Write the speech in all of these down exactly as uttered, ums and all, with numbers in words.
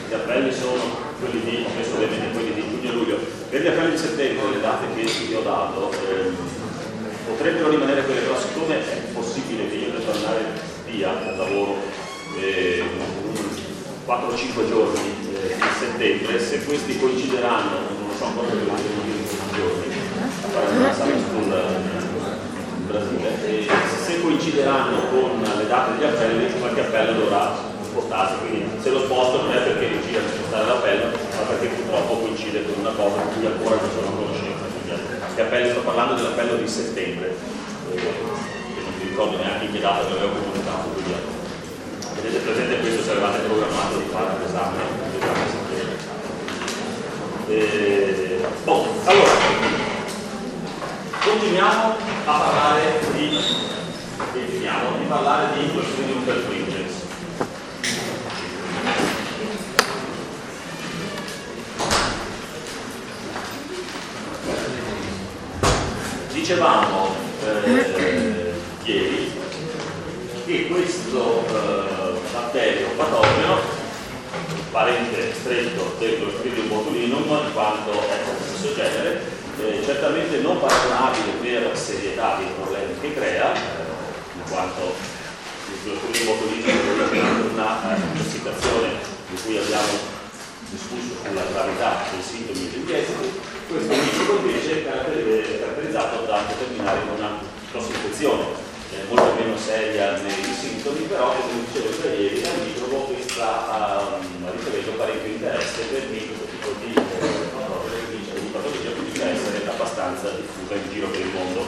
gli appelli sono quelli di, ho messo ovviamente quelli di giugno e luglio, per gli appelli di settembre, le date che vi ho dato, ehm, potrebbero rimanere quelle, però siccome è possibile che io debba andare via al lavoro eh, quattro o cinque giorni eh, di settembre, se questi coincideranno, non lo so ancora perché non devo dire in questi giorni, a fare una sala sul Brasile, e se coincideranno con le date degli appelli, qualche appello dovrà spostarsi, quindi se lo sposto non è perché riuscire a spostare l'appello, ma perché purtroppo coincide con una cosa di cui ancora non sono a conoscenza. Gli appelli, sto parlando dell'appello di settembre, eh, che non mi ricordo neanche in che data che avevo comunicato, quindi vedete presente questo se avevate programmato di fare l'esame a settembre. Eh, bon, allora, continuiamo a parlare di, e finiamo di parlare di Clostridium perfringens. Dicevamo eh, ieri che questo eh, batterio patogeno, parente stretto del Clostridium botulinum, in quanto è dello stesso genere, eh, certamente non paragonabile per serietà dei problemi che crea, eh, in quanto il Clostridium botulinum è una intossicazione di cui abbiamo discusso sulla gravità dei sintomi degli esiti. Questo microbo invece è caratterizzato da determinare una cross-infezione eh, molto meno seria nei sintomi, però come dicevo già ieri, nel microbo che sta um, ricevendo parecchio interesse perché questo tipo di eh, patologia potrebbe essere abbastanza diffusa in giro per il mondo.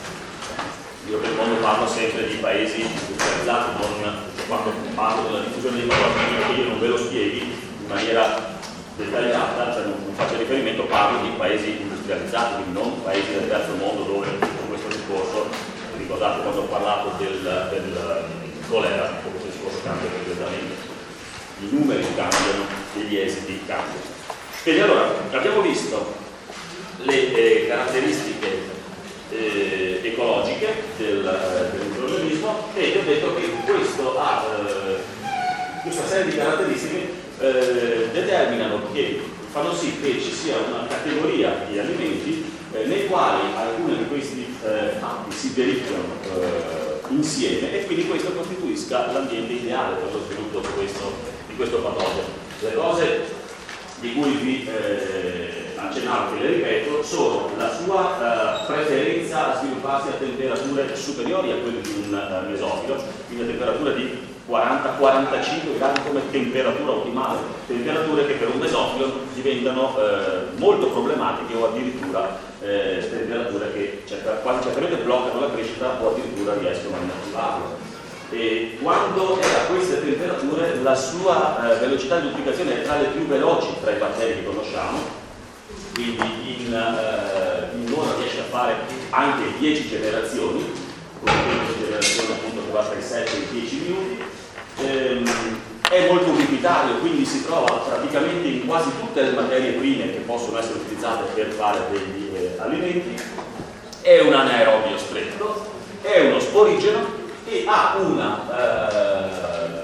In giro per il mondo parlo sempre di paesi industrializzati, non quando parlo della diffusione dei patologi che io non ve lo spieghi in maniera dettagliata, cioè non, non faccio riferimento, parlo di paesi industrializzati, quindi non paesi del terzo mondo dove con questo discorso, ricordate quando ho parlato del, del colera, questo discorso cambia completamente, i numeri cambiano e gli esiti cambiano. Quindi allora abbiamo visto le eh, caratteristiche eh, ecologiche del, del microorganismo e vi ho detto che questo ha eh, questa serie di caratteristiche Eh, determinano che fanno sì che ci sia una categoria di alimenti eh, nei quali alcuni di questi eh, fatti si verificano eh, insieme e quindi questo costituisca l'ambiente ideale per lo sviluppo di questo, di questo patogeno. Le cose di cui vi eh, accennavo, che le ripeto, sono la sua eh, preferenza a svilupparsi a temperature superiori a quelle di un uh, mesofilo, quindi a temperature di quaranta quarantacinque gradi come temperatura ottimale, temperature che per un mesofilo diventano eh, molto problematiche o addirittura eh, temperature che quasi certamente bloccano la crescita o addirittura riescono a inattivarla. E quando è a queste temperature la sua eh, velocità di duplicazione è tra le più veloci tra i batteri che conosciamo, quindi in, eh, in un'ora riesce a fare anche dieci generazioni, con una generazione appunto che va tra i sette e i dieci minuti. Ehm, è molto ubiquitario, quindi si trova praticamente in quasi tutte le materie prime che possono essere utilizzate per fare degli eh, alimenti, è un anaerobio stretto, è uno sporigeno e ha una eh,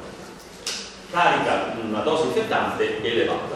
carica, una dose infettante elevata.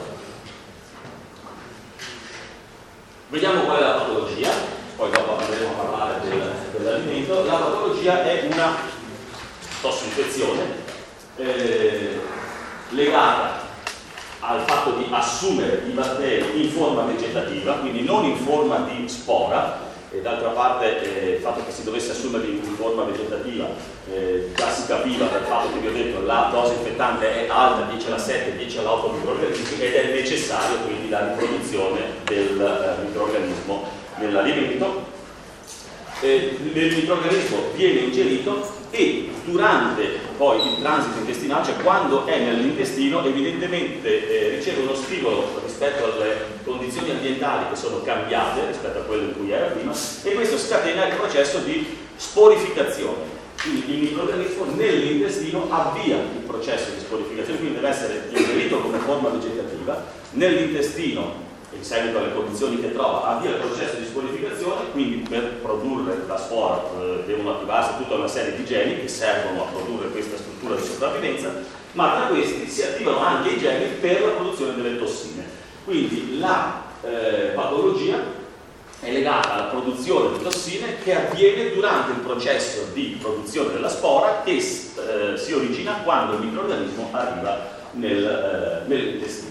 Vediamo qual è la patologia, poi dopo andremo a parlare del, dell'alimento. La patologia è una tossinfezione eh, legata al fatto di assumere i batteri in forma vegetativa, quindi non in forma di spora, e d'altra parte eh, il fatto che si dovesse assumere in forma vegetativa eh, già si capiva dal fatto che vi ho detto la dose infettante è alta, dieci alla sette, dieci alla otto microorganismi, ed è necessario quindi la riproduzione del eh, microorganismo nell'alimento. Eh, il microorganismo viene ingerito e durante poi il transito intestinale, cioè quando è nell'intestino, evidentemente eh, riceve uno stimolo rispetto alle condizioni ambientali che sono cambiate rispetto a quelle in cui era prima, e questo scatena il processo di sporificazione. Quindi il microorganismo nell'intestino avvia il processo di sporificazione, quindi deve essere ingerito come forma vegetativa nell'intestino. In seguito alle condizioni che trova, avvia il processo di sporificazione, quindi per produrre la spora eh, devono attivarsi tutta una serie di geni che servono a produrre questa struttura di sopravvivenza, ma tra questi si attivano anche i geni per la produzione delle tossine. Quindi la eh, patologia è legata alla produzione di tossine che avviene durante il processo di produzione della spora che eh, si origina quando il microrganismo arriva nel, eh, nell'intestino.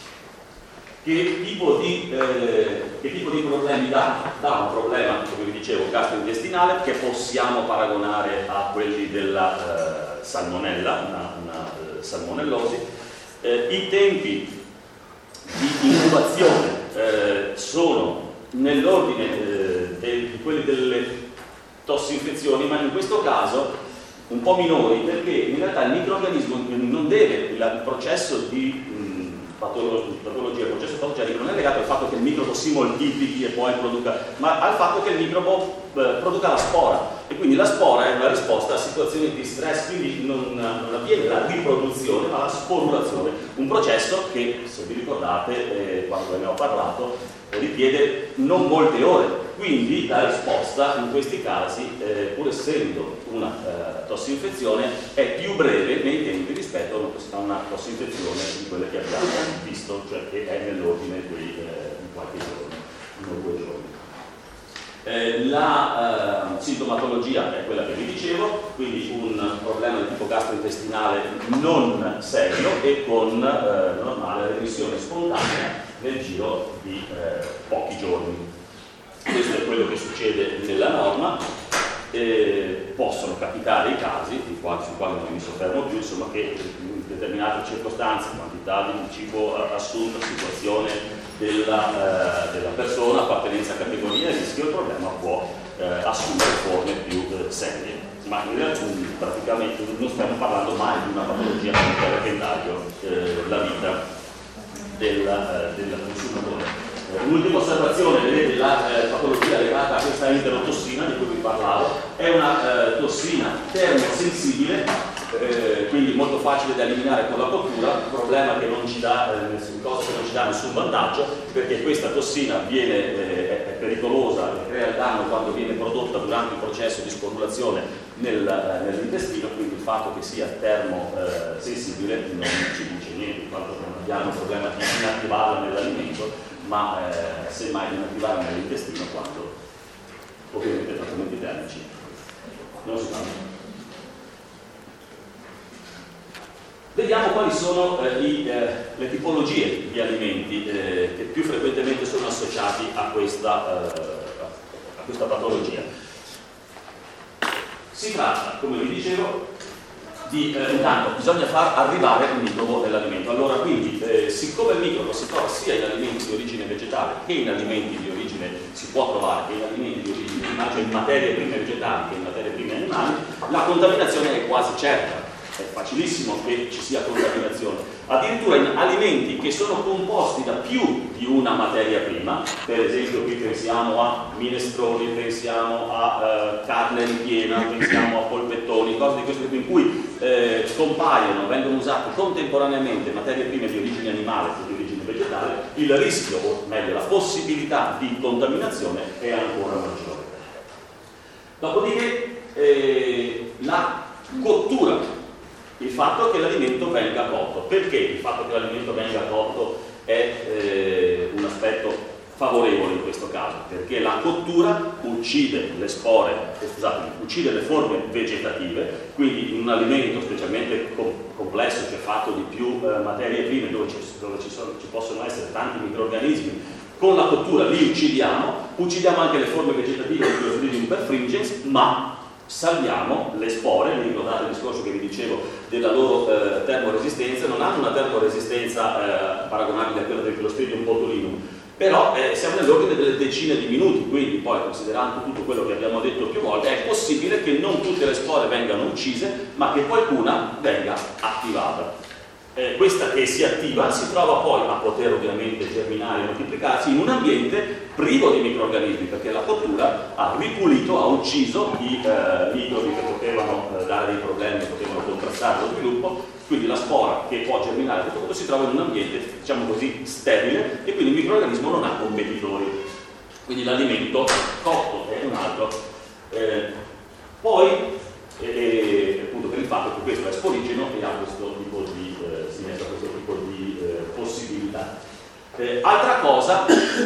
Che tipo di, eh, che tipo di problemi dà? Dà un problema, come vi dicevo, gastrointestinale, che possiamo paragonare a quelli della eh, salmonella, una, una eh, salmonellosi. Eh, I tempi di incubazione eh, sono nell'ordine eh, di quelli delle tossinfezioni, ma in questo caso un po' minori, perché in realtà il microrganismo non deve, il processo di patologia, il processo patogenico non è legato al fatto che il microbo si moltiplichi e poi produca, ma al fatto che il microbo eh, produca la spora, e quindi la spora è una risposta a situazioni di stress, quindi non, non avviene la riproduzione ma la sporulazione, un processo che, se vi ricordate, eh, quando ve ne ho parlato, richiede non molte ore, quindi la risposta in questi casi, eh, pur essendo una eh, tossinfezione, è più breve nei tempi rispetto a una tossinfezione di quelle che abbiamo visto, cioè che è nell'ordine di eh, qualche giorno, uno o due giorni. Eh, la eh, sintomatologia è quella che vi dicevo, quindi un problema di tipo gastrointestinale non serio e con eh, normale remissione spontanea nel giro di eh, pochi giorni. Questo è quello che succede nella norma. Eh, possono capitare i casi, sui quali, sui quali non mi soffermo più, insomma, che in determinate circostanze, quantità di cibo assunta, situazione della, eh, della persona, appartenenza a categoria, il rischio del problema può eh, assumere forme più eh, serie. Ma in realtà praticamente non stiamo parlando mai di una patologia che taglio eh, la vita del, eh, del consumatore. L'ultima osservazione, vedete, la eh, patologia legata a questa enterotossina di cui vi parlavo, è una eh, tossina termosensibile, eh, quindi molto facile da eliminare con la cottura, problema che non ci dà, eh, cosa che non ci dà nessun vantaggio, perché questa tossina viene, eh, è pericolosa e crea il danno quando viene prodotta durante il processo di sporulazione nel, eh, nell'intestino, quindi il fatto che sia termosensibile eh, non ci dice niente, in quanto non abbiamo il problema di inattivarla nell'alimento, ma eh, semmai di inattivare nell'intestino quando ovviamente i trattamenti termici non si fanno. Vediamo quali sono eh, i, eh, le tipologie di alimenti eh, che più frequentemente sono associati a questa, eh, a questa patologia. Si tratta, come vi dicevo, di, eh, intanto bisogna far arrivare il microbo nell'alimento. Allora, quindi, eh, siccome il microbo si trova sia in alimenti di origine vegetale che in alimenti di origine, si può trovare che in alimenti di origine animale, cioè in materie prime vegetali che in materie prime animali, la contaminazione è quasi certa. È facilissimo che ci sia contaminazione. Addirittura in alimenti che sono composti da più di una materia prima, per esempio qui pensiamo a minestroni, pensiamo a eh, carne ripiena, pensiamo a polpettoni, cose di questo tipo in cui eh, compaiono, vengono usate contemporaneamente materie prime di origine animale e di origine vegetale, il rischio, o meglio la possibilità di contaminazione è ancora maggiore. Dopodiché eh, la cottura, il fatto che l'alimento venga cotto. Perché il fatto che l'alimento venga cotto è eh, un aspetto favorevole in questo caso? Perché la cottura uccide le spore, eh, scusate, uccide le forme vegetative, quindi in un alimento specialmente com complesso, cioè fatto di più eh, materie prime, dove, ci, dove ci, sono, ci possono essere tanti microrganismi, con la cottura li uccidiamo, uccidiamo anche le forme vegetative di Clostridium perfringens, ma salviamo le spore. Vi ricordate il discorso che vi dicevo della loro eh, termoresistenza? Non hanno una termoresistenza eh, paragonabile a quella del Clostridium botulinum, però eh, siamo nell'ordine delle decine di minuti, quindi poi, considerando tutto quello che abbiamo detto più volte, è possibile che non tutte le spore vengano uccise, ma che qualcuna venga attivata. Eh, questa che si attiva si trova poi a poter ovviamente germinare e moltiplicarsi in un ambiente privo di microrganismi, perché la cottura ha ripulito, ha ucciso i eh, microbi che potevano eh, dare dei problemi, che potevano contrastare lo sviluppo, quindi la spora che può germinare tutto questo si trova in un ambiente, diciamo così, sterile, e quindi il microrganismo non ha competitori. Quindi l'alimento cotto è un altro. Eh, poi, eh, appunto per il fatto che questo è sporigeno e ha questo tipo di, eh, si mette a questo tipo di eh, Eh, altra cosa,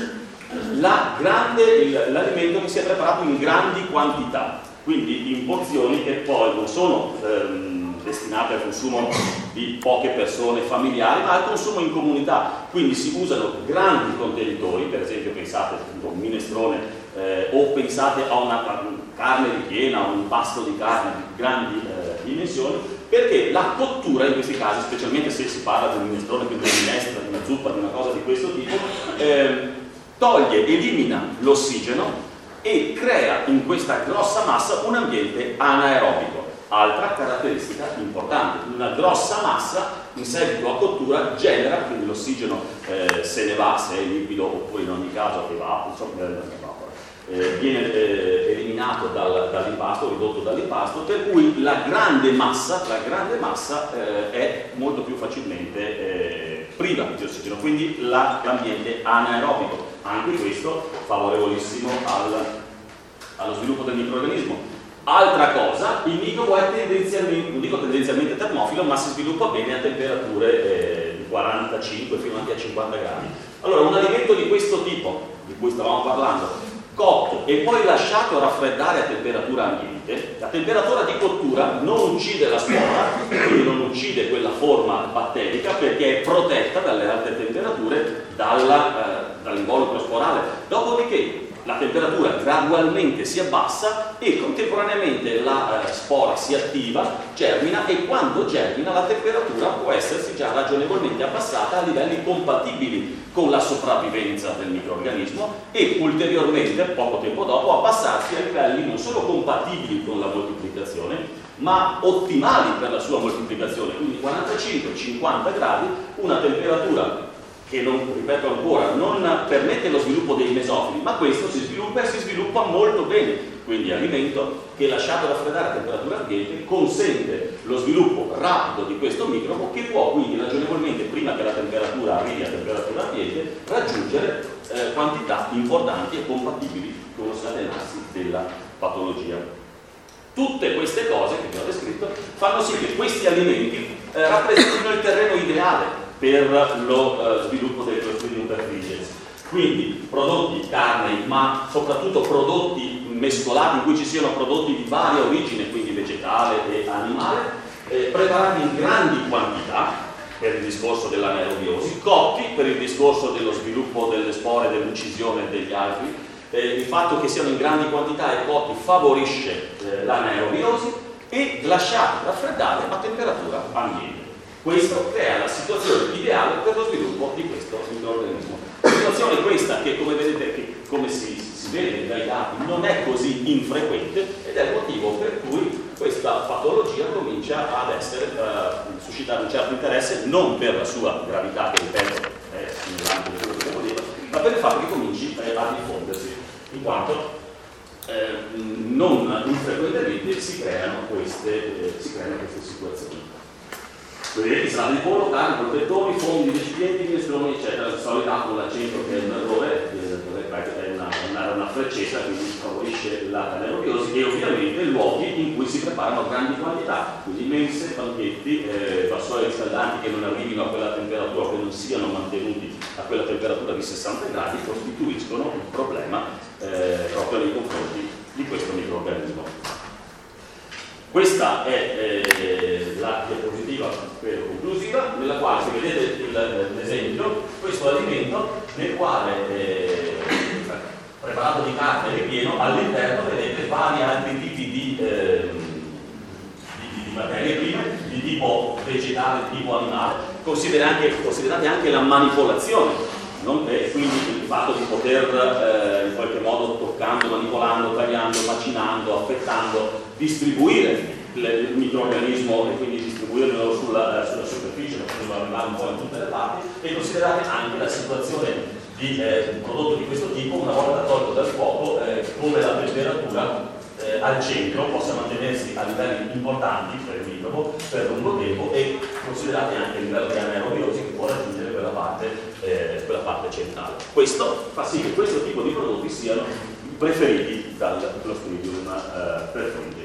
la grande, il, l'alimento che si è preparato in grandi quantità, quindi in porzioni che poi non sono ehm, destinate al consumo di poche persone familiari, ma al consumo in comunità. Quindi si usano grandi contenitori, per esempio pensate a un minestrone eh, o pensate a una carne ripiena, a un pasto di carne di grandi eh, dimensioni, perché la cottura in questi casi, specialmente se si parla di un minestrone, quindi di una minestra, di una zuppa, di una cosa di questo tipo, eh, toglie, elimina l'ossigeno e crea in questa grossa massa un ambiente anaerobico. Altra caratteristica importante, una grossa massa in seguito a cottura genera, quindi l'ossigeno eh, se ne va, se è liquido oppure in ogni caso evapora, insomma, eh, viene eh, eliminato dal, dall'impasto, ridotto dall'impasto, per cui la grande massa, la grande massa eh, è molto più facilmente eh, priva di ossigeno, quindi la, l'ambiente anaerobico, anche questo favorevolissimo al, allo sviluppo del microrganismo. Altra cosa, il microbo è tendenzialmente, non dico tendenzialmente termofilo, ma si sviluppa bene a temperature eh, di quarantacinque fino anche a cinquanta gradi. Allora, un alimento di questo tipo, di cui stavamo parlando, cotto e poi lasciato raffreddare a temperatura ambiente, la temperatura di cottura non uccide la spora, quindi non uccide quella forma batterica, perché è protetta dalle alte temperature dalla, eh, dall'involucro sporale. Dopodiché la temperatura gradualmente si abbassa e contemporaneamente la eh, spora si attiva, germina, e quando germina la temperatura può essersi già ragionevolmente abbassata a livelli compatibili con la sopravvivenza del microrganismo e ulteriormente, poco tempo dopo, abbassarsi a livelli non solo compatibili con la moltiplicazione, ma ottimali per la sua moltiplicazione, quindi quarantacinque cinquanta gradi, una temperatura che, non, ripeto ancora, non permette lo sviluppo dei mesofili, ma questo si sviluppa e si sviluppa molto bene. Quindi alimento che, lasciato raffreddare a temperatura ambiente, consente lo sviluppo rapido di questo microbo, che può quindi ragionevolmente, prima che la temperatura arrivi a temperatura ambiente, raggiungere eh, quantità importanti e compatibili con lo scatenarsi della patologia. Tutte queste cose che vi ho descritto fanno sì che questi alimenti eh, rappresentino il terreno ideale per lo uh, sviluppo del Clostridium perfringens. Quindi prodotti, carne, ma soprattutto prodotti mescolati, in cui ci siano prodotti di varia origine, quindi vegetale e animale, eh, preparati in grandi quantità per il discorso dell'anaerobiosi, cotti per il discorso dello sviluppo delle spore, dell'uccisione degli altri. Eh, il fatto che siano in grandi quantità e cotti favorisce eh, l'anaerobiosi, e lasciati raffreddare a temperatura ambiente. Questo crea la situazione ideale per lo sviluppo di questo microrganismo. Situazione questa che, come vedete, che, come si, si vede dai dati, non è così infrequente, ed è il motivo per cui questa patologia comincia ad essere, uh, suscitare un certo interesse, non per la sua gravità, che ripeto è nell'ambito di quello che devo dire, ma per il fatto che cominci eh, a diffondersi, in quanto eh, non infrequentemente si creano queste, eh, si creano queste situazioni. Vedete, insalata di pollo, carne, protettori, fondi, recipienti, minestroni, eccetera. Solita con l'accento che è un errore, è una, una, una freccetta, quindi favorisce l'anaerobiosi, e ovviamente luoghi in cui si preparano grandi quantità, quindi mense, banchetti, eh, vassoi riscaldanti che non arrivino a quella temperatura, che non siano mantenuti a quella temperatura di sessanta gradi, costituiscono un problema eh, proprio nei confronti di questo microrganismo. Questa è eh, la diapositiva, spero, conclusiva, nella quale, se vedete il, l'esempio, questo alimento nel quale eh, preparato di carne ripieno, all'interno vedete vari altri tipi di, eh, di, di materie prime, di tipo vegetale, di tipo animale, considerate anche, considerate anche la manipolazione. Non, eh, quindi il fatto di poter eh, in qualche modo, toccando, manipolando, tagliando, macinando, affettando, distribuire il microrganismo e quindi distribuirlo sulla, sulla superficie, facendolo arrivare un po' in tutte le parti, e considerate anche la situazione di eh, un prodotto di questo tipo, una volta tolto dal fuoco, eh, come la temperatura eh, al centro possa mantenersi a livelli importanti per il microbo per lungo tempo, e considerate anche il livello di anaerobiosi che può raggiungere quella parte, eh, quella parte centrale. Questo fa sì che questo tipo di prodotti siano preferiti dal Clostridium eh, perfringens.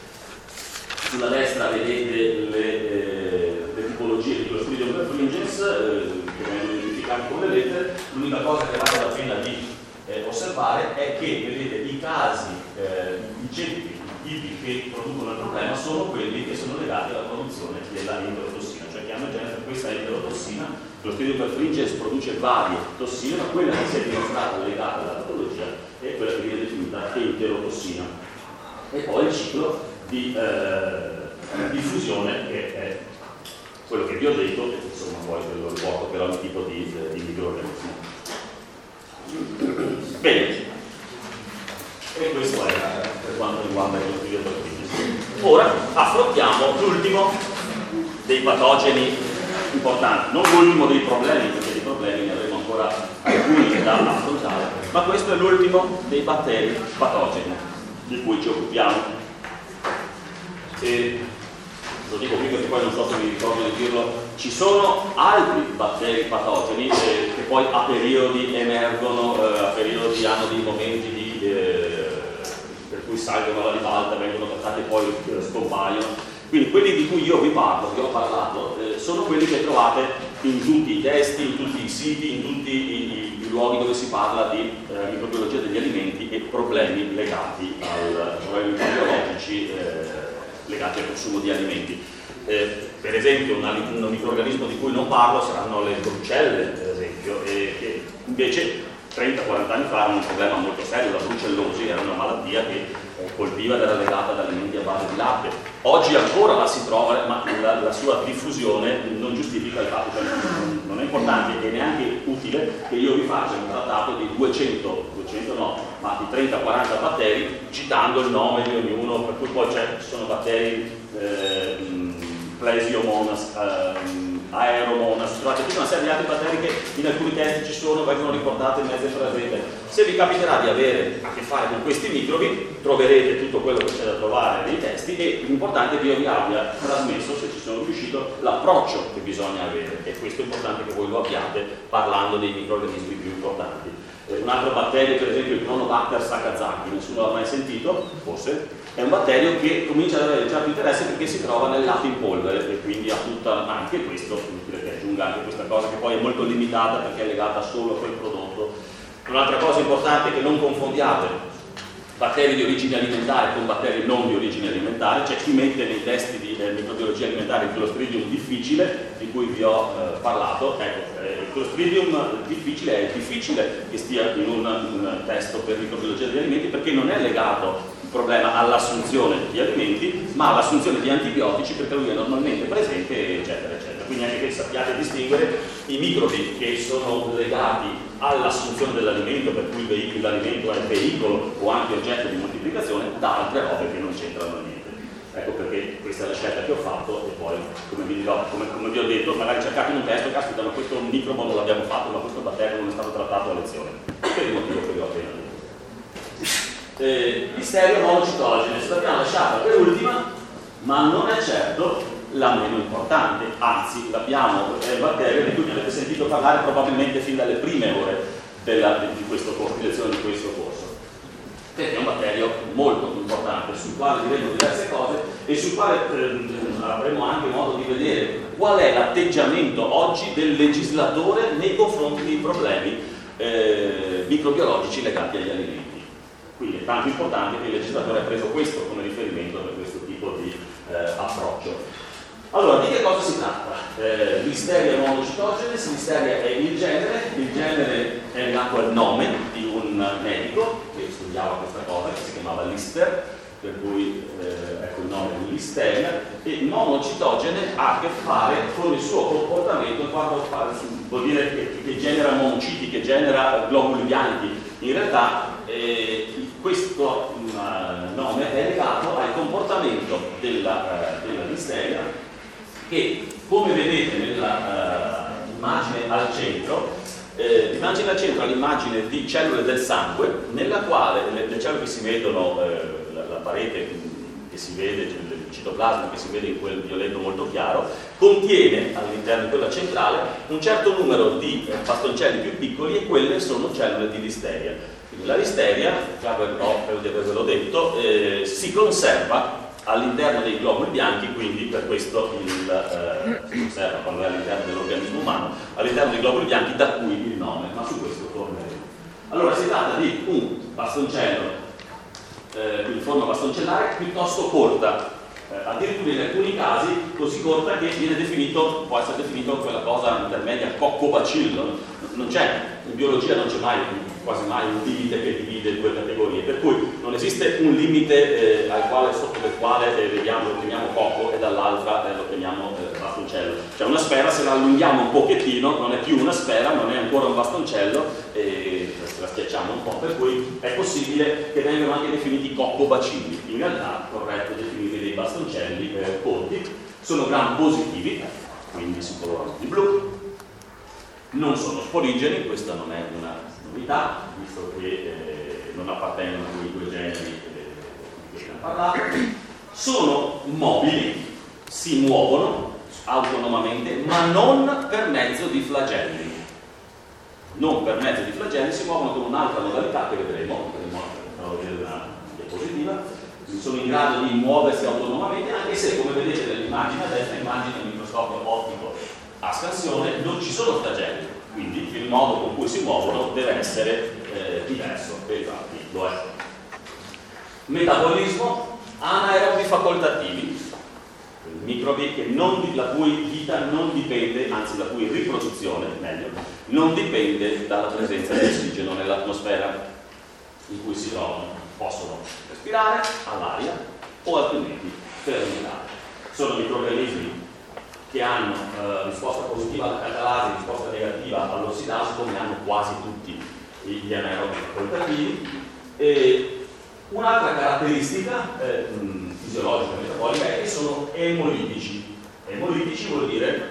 Sulla destra vedete le, eh, le tipologie di Clostridium perfringens eh, che vengono identificate anche con le lettere. L'unica cosa che vale la pena di eh, osservare è che, vedete, i casi, eh, i ceppi, i tipi che producono il problema sono quelli che sono legati alla produzione della enterotossina, cioè che hanno in genere questa enterotossina. Lo Clostridium perfringens produce varie tossine, ma quella che si è dimostrata legata alla patologia è quella che viene definita enterotossina. E poi il ciclo di eh, diffusione, che è quello che vi ho detto, e insomma poi ve lo riporto per ogni tipo di, di microorganismo. Bene, e questo è per quanto riguarda il Clostridium perfringens. Ora affrontiamo l'ultimo dei patogeni importanti, non l'ultimo dei problemi, perché di problemi ne avremo ancora alcuni da affrontare, ma questo è l'ultimo dei batteri patogeni di cui ci occupiamo. E lo dico qui perché poi non so se mi ricordo di dirlo, ci sono altri batteri patogeni eh, che poi a periodi emergono, eh, a periodi hanno dei momenti di, eh, per cui salgono alla ribalta, vengono trattati e poi eh, scompaiono. Quindi quelli di cui io vi parlo, vi ho parlato, eh, sono quelli che trovate in tutti i testi, in tutti i siti, in tutti i, i, i luoghi dove si parla di eh, microbiologia degli alimenti e problemi legati al problemi microbiologici eh, legati al consumo di alimenti. Eh, per esempio un, un microorganismo di cui non parlo saranno le brucelle, per esempio, eh, che invece trenta quaranta anni fa erano un problema molto serio. La brucellosi era una malattia che eh, colpiva ed era legata ad alimenti a base di latte. Oggi ancora la si trova, ma la, la sua diffusione non giustifica il fatto, cioè non, non è importante e neanche utile che io vi faccia un trattato di duecento, duecento no, ma di trenta quaranta batteri citando il nome di ognuno, per cui poi ci sono batteri eh, Plesiomonas, ehm, Aeromonas, trovate tutta una serie di altri batteri che in alcuni testi ci sono, vengono riportati in mezzo frasette. Se vi capiterà di avere a che fare con questi microbi, troverete tutto quello che c'è da trovare nei testi e l'importante è che io vi abbia trasmesso, se ci sono riuscito, l'approccio che bisogna avere, e questo è importante che voi lo abbiate parlando dei microorganismi più importanti. Eh, un altro batterio, per esempio il Cronobacter sakazaki, nessuno l'ha mai sentito, forse? È un batterio che comincia ad avere un certo interesse perché si trova nel latte in polvere e quindi ha tutta anche questo, inutile che aggiunga anche questa cosa che poi è molto limitata perché è legata solo a quel prodotto. Un'altra cosa importante è che non confondiate batteri di origine alimentare con batteri non di origine alimentare. C'è chi mette nei testi di eh, microbiologia alimentare il Clostridium difficile, di cui vi ho eh, parlato. Ecco, eh, il Clostridium difficile è difficile che stia in un, un testo per microbiologia degli alimenti perché non è legato il problema all'assunzione di alimenti, ma all'assunzione di antibiotici, perché lui è normalmente presente, eccetera, eccetera. Quindi anche che sappiate distinguere i microbi che sono legati all'assunzione dell'alimento, per cui l'alimento è veicolo o anche oggetto di moltiplicazione, da altre robe che non c'entrano niente. Ecco perché questa è la scelta che ho fatto, e poi, come vi, dirò, come, come vi ho detto, magari cercate in un testo, caspita, ma questo microbo non l'abbiamo fatto, ma questo batterio non è stato trattato a lezione, per il motivo che vi ho appena detto. Eh, Listeria monocytogenes l'abbiamo lasciata per ultima, ma non è certo la meno importante, anzi l'abbiamo, è il batterio di cui mi avete sentito parlare probabilmente fin dalle prime ore della, di questo corso, di lezione di questo corso, perché è un batterio molto importante sul quale diremo diverse cose e sul quale eh, avremo anche modo di vedere qual è l'atteggiamento oggi del legislatore nei confronti dei problemi eh, microbiologici legati agli alimenti. Quindi è tanto importante che il legislatore ha preso questo come riferimento per questo tipo di eh, approccio. Allora, di che cosa si tratta? Eh, Listeria monocytogenes, Listeria è il genere, il genere è nato al nome di un medico che studiava questa cosa, che si chiamava Lister, per cui eh, ecco il nome di Listeria, e monocytogene ha a che fare con il suo comportamento quando vuol dire che, che genera monociti, che genera globuli bianchi. In realtà eh, questo uh, nome è legato al comportamento della, uh, della Listeria, che, come vedete nell'immagine uh, al centro, eh, l'immagine al centro è l'immagine di cellule del sangue, nella quale le, le cellule che si vedono, eh, la, la parete che si vede, il citoplasma che si vede in quel violetto molto chiaro, contiene all'interno di quella centrale un certo numero di eh, bastoncelli più piccoli, e quelle sono cellule di Listeria. Quindi la Listeria, già credo di avervelo detto, eh, si conserva all'interno dei globuli bianchi, quindi per questo il, eh, si osserva quando è all'interno dell'organismo umano, all'interno dei globuli bianchi, da cui il nome, ma su questo torneremo. Allora si tratta di un bastoncello, eh, in forma bastoncellare, piuttosto corta, eh, addirittura in alcuni casi così corta che viene definito, può essere definito quella cosa intermedia, coccobacillo. Non c'è, in biologia non c'è mai, quasi mai un limite che divide due categorie, per cui non esiste un limite eh, al quale, sotto del quale eh, vediamo, lo chiamiamo cocco e dall'altra eh, lo chiamiamo eh, bastoncello. Cioè una sfera, se la allunghiamo un pochettino, non è più una sfera, non è ancora un bastoncello, e se la schiacciamo un po', per cui è possibile che vengano anche definiti coccobacilli. In realtà è corretto definire dei bastoncelli eh, corti, sono gram positivi, quindi si colorano di blu, non sono sporigeni, questa non è una novità, visto che eh, non appartengono a quei due generi eh, di cui abbiamo parlato. Sono mobili, si muovono autonomamente, ma non per mezzo di flagelli. Non per mezzo di flagelli, si muovono con un'altra modalità che vedremo, vedremo vedere una diapositiva. Sono in grado di muoversi autonomamente, anche se, come vedete nell'immagine a destra, immagine un microscopio ottico a scansione, non ci sono flagelli, quindi il modo con cui si muovono deve essere eh, diverso, e infatti lo è. Metabolismo, anaerobi facoltativi, microbi che non, la cui vita non dipende, anzi la cui riproduzione, meglio, non dipende dalla presenza di ossigeno nell'atmosfera in cui si trovano. Possono respirare all'aria o altrimenti fermentare. Sono microrganismi che hanno eh, risposta positiva alla catalasi, risposta negativa all'ossidasi, come hanno quasi tutti gli anaerobi facoltativi. E un'altra caratteristica eh, fisiologica metabolica è che sono emolitici. Emolitici vuol dire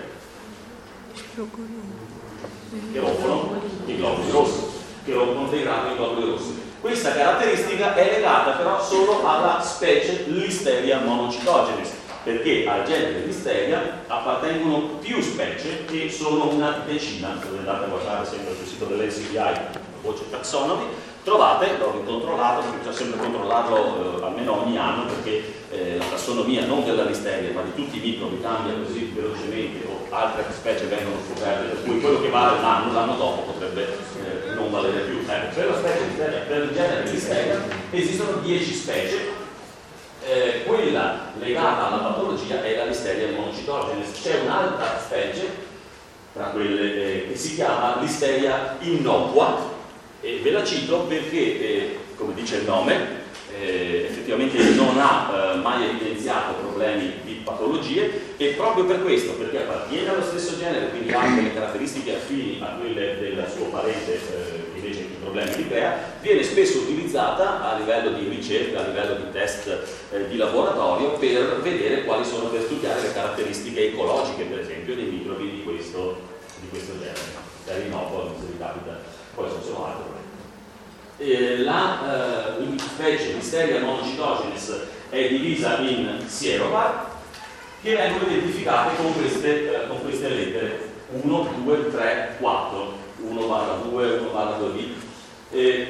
che rompono i globuli rossi, che rompono dei grandi globuli rossi. Questa caratteristica è legata però solo alla specie Listeria monocitogenes, perché al genere Listeria appartengono più specie, che sono una decina. Se andate a guardare sempre sul sito dell'N C B I, voce taxonomy, trovate, l'ho ricontrollato, perché bisogna sempre controllarlo eh, almeno ogni anno, perché eh, la tassonomia non della Listeria ma di tutti i microbi cambia così velocemente, o altre specie vengono scoperte, per cui quello che vale un anno, l'anno dopo potrebbe eh, non valere più. Ecco, per la specie Listeria, per il genere Listeria esistono dieci specie. Eh, quella legata alla patologia è la Listeria monocitogenes. C'è un'altra specie tra quelle eh, che si chiama Listeria innocua, e ve la cito perché, eh, come dice il nome, eh, effettivamente non ha eh, mai evidenziato problemi di patologie, e proprio per questo, perché appartiene allo stesso genere, quindi ha delle caratteristiche affini a quelle del suo parente eh, che invece i problemi li crea, viene spesso utilizzata a livello di ricerca, a livello di test eh, di laboratorio, per vedere quali sono, per studiare le caratteristiche ecologiche, per esempio, dei microbi di questo, di questo genere. Per rinnovo, se vi capita, poi ci sono altri. Eh, la eh, specie Listeria monocitogenes è divisa in sierovar, che vengono identificate con queste, eh, con queste lettere uno, due, tre, quattro, uno barra due, uno barra due b. Eh,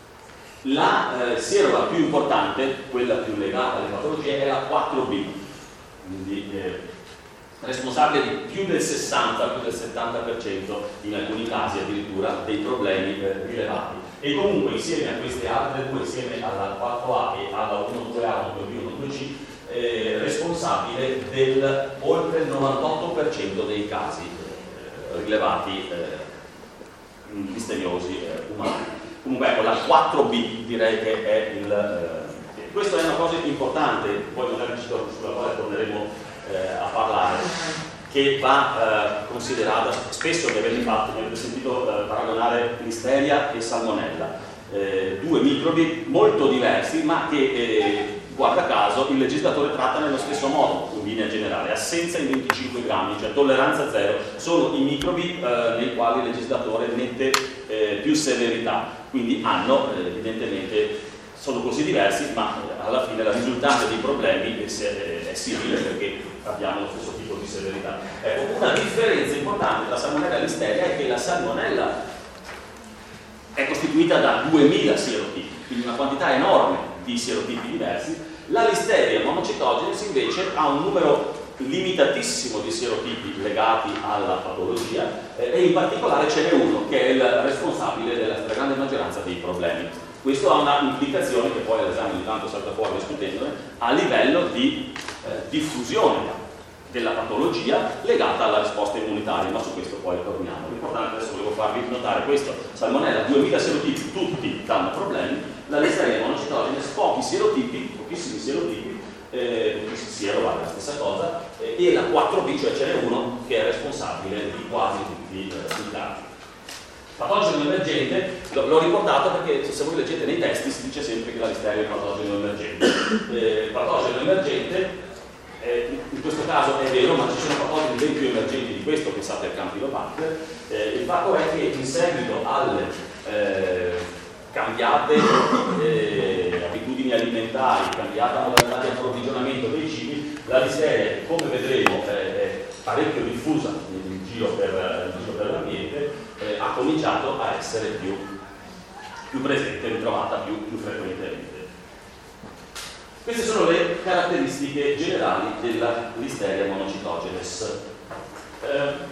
la eh, sierovar più importante, quella più legata alle patologie, è la quattro b, quindi eh, responsabile di più del sessanta, più del settanta per cento in alcuni casi addirittura dei problemi eh, rilevati. E comunque insieme a queste altre due, insieme alla quattro a e alla uno due a, uno due b, uno due c, eh, responsabile del oltre il novantotto per cento dei casi eh, rilevati eh, misteriosi eh, umani. Comunque ecco, la quattro b direi che è il... Eh, questa è una cosa importante, poi magari sulla quale torneremo eh, a parlare, che va eh, considerata. Spesso mi avete fatto, mi avete sentito eh, paragonare Listeria e Salmonella, eh, due microbi molto diversi, ma che eh, guarda caso il legislatore tratta nello stesso modo, in linea generale, assenza in venticinque grammi, cioè tolleranza zero, sono i microbi eh, nei quali il legislatore mette eh, più severità, quindi hanno eh, evidentemente, sono così diversi, ma alla fine la risultante dei problemi è, è simile, perché abbiamo lo stesso tipo di severità. Ecco, una differenza importante tra Salmonella e Listeria è che la Salmonella è costituita da duemila sierotipi, quindi una quantità enorme di sierotipi diversi, La Listeria monocitogenes invece ha un numero limitatissimo di serotipi legati alla patologia eh, e in particolare ce n'è uno che è il responsabile della stragrande maggioranza dei problemi. Questo ha una implicazione che poi all'esame di tanto salta fuori discutendone a livello di eh, diffusione della patologia legata alla risposta immunitaria, ma su questo poi torniamo. L'importante adesso volevo farvi notare questo: Salmonella, duemila serotipi, tutti danno problemi. La Listeria monocitogenes, pochi serotipi, pochissimi serotipi, eh, pochissimi siero, vale la stessa cosa, eh, e la quattro B, cioè ce n'è uno che è responsabile di quasi tutti i casi. Patogeno emergente, l'ho ricordato perché se voi leggete nei testi si dice sempre che la Listeria è un patogeno emergente. Eh, patogeno emergente, eh, in questo caso è vero, ma ci sono patogeni ben più emergenti di questo, pensate al Campylobacter. Eh, il fatto è che in seguito alle eh, cambiate eh, abitudini alimentari, cambiata modalità di approvvigionamento dei cibi, la Listeria, come vedremo, eh, è parecchio diffusa in giro per, in giro per l'ambiente, eh, ha cominciato a essere più, più presente, ritrovata più, più frequentemente. Queste sono le caratteristiche generali della Listeria monocitogenes. Eh,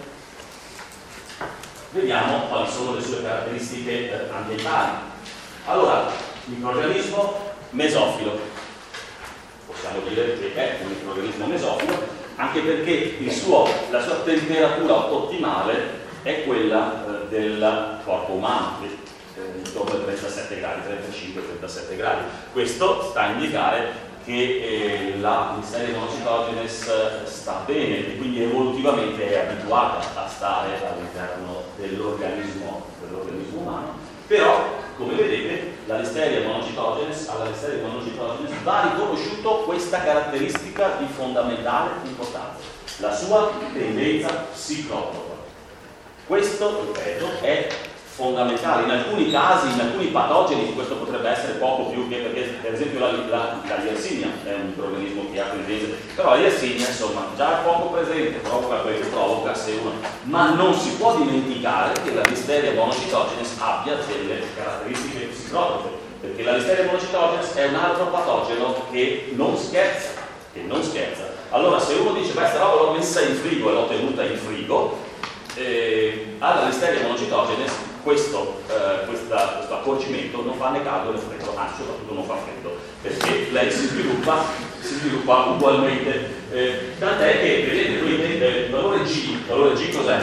vediamo quali sono le sue caratteristiche eh, ambientali. Allora, microorganismo mesofilo. Possiamo dire che è un microorganismo mesofilo, anche perché il suo, la sua temperatura ottimale è quella eh, del corpo umano, che eh, intorno ai trentasette gradi, trentacinque trentasette gradi. Questo sta a indicare che eh, la Listeria monocitogenes sta bene e quindi evolutivamente è abituata a stare all'interno dell'organismo, dell'organismo umano, però come vedete la Listeria monocitogenes, alla Listeria monocitogenes va riconosciuto questa caratteristica di fondamentale importanza, la sua tendenza psicotropa. Questo, ripeto, è fondamentale. In alcuni casi, in alcuni patogeni, questo potrebbe essere poco più che, perché per esempio la, la, la Yersinia è un microorganismo che ha tendenze, però la Yersinia insomma già è poco presente, provoca quel che provoca se uno, ma non si può dimenticare che la Listeria monocitogenes abbia delle caratteristiche psicotrope, perché la Listeria monocitogenes è un altro patogeno che non scherza, che non scherza. Allora se uno dice, beh, questa roba l'ho messa in frigo e l'ho tenuta in frigo, eh, alla Listeria monocitogenes questo, eh, questa, questo accorgimento non fa né caldo né freddo, anzi soprattutto non fa freddo, perché lei si sviluppa, si sviluppa ugualmente. Eh, tant'è che, vedete, lui intende il valore G, il valore G cos'è?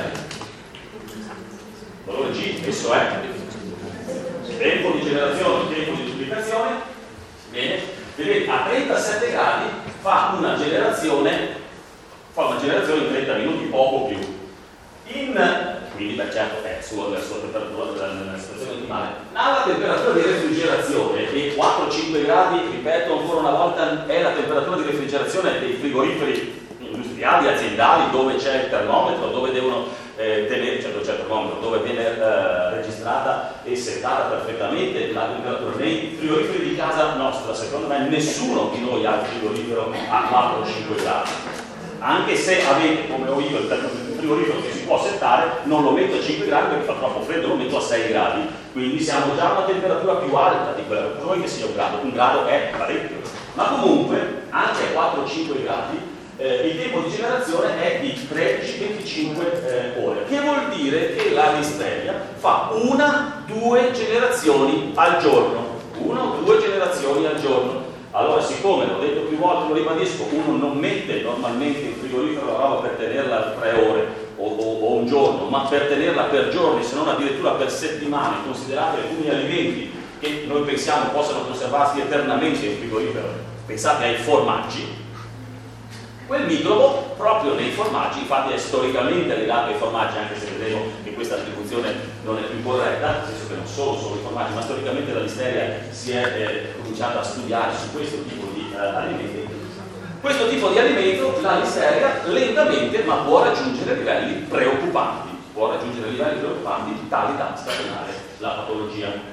Il valore G, esso è tempo di generazione, tempo di duplicazione. Bene, vedete, a trentasette gradi fa una generazione, fa una generazione in trenta minuti, poco più. In quindi beh, certo è sulla, la sua temperatura nella situazione ottimale. Alla temperatura di refrigerazione dei quattro cinque gradi, ripeto ancora una volta, è la temperatura di refrigerazione dei frigoriferi industriali, aziendali, dove c'è il termometro, dove devono eh, tenere, cioè dove c'è il termometro, dove viene eh, registrata e settata perfettamente la temperatura. Nei frigoriferi di casa nostra, secondo me, nessuno di noi ha il frigorifero a quattro cinque gradi. Anche se avete, come ho io, il frigorifero che si può settare, non lo metto a cinque gradi perché fa troppo freddo, lo metto a sei gradi. Quindi siamo già a una temperatura più alta di quella per noi che sia un grado. Un grado è parecchio. Ma comunque, anche a quattro cinque gradi, eh, il tempo di generazione è di tredici venticinque eh, ore. Che vuol dire che la Listeria fa una, due generazioni al giorno. Una o due generazioni al giorno. Allora, siccome, l'ho detto più volte, lo ribadisco, uno non mette normalmente in frigorifero la roba per tenerla tre ore o, o, o un giorno, ma per tenerla per giorni, se non addirittura per settimane. Considerate alcuni alimenti che noi pensiamo possano conservarsi eternamente in frigorifero, pensate ai formaggi. Quel microbo proprio nei formaggi, infatti è storicamente legato ai formaggi, anche se vedremo che questa attribuzione non è più corretta, nel senso che non sono solo i formaggi, ma storicamente la Listeria si è eh, cominciata a studiare su questo tipo di eh, alimenti. Questo tipo di alimento, la Listeria lentamente, ma può raggiungere livelli preoccupanti, può raggiungere livelli preoccupanti tali da scatenare la patologia.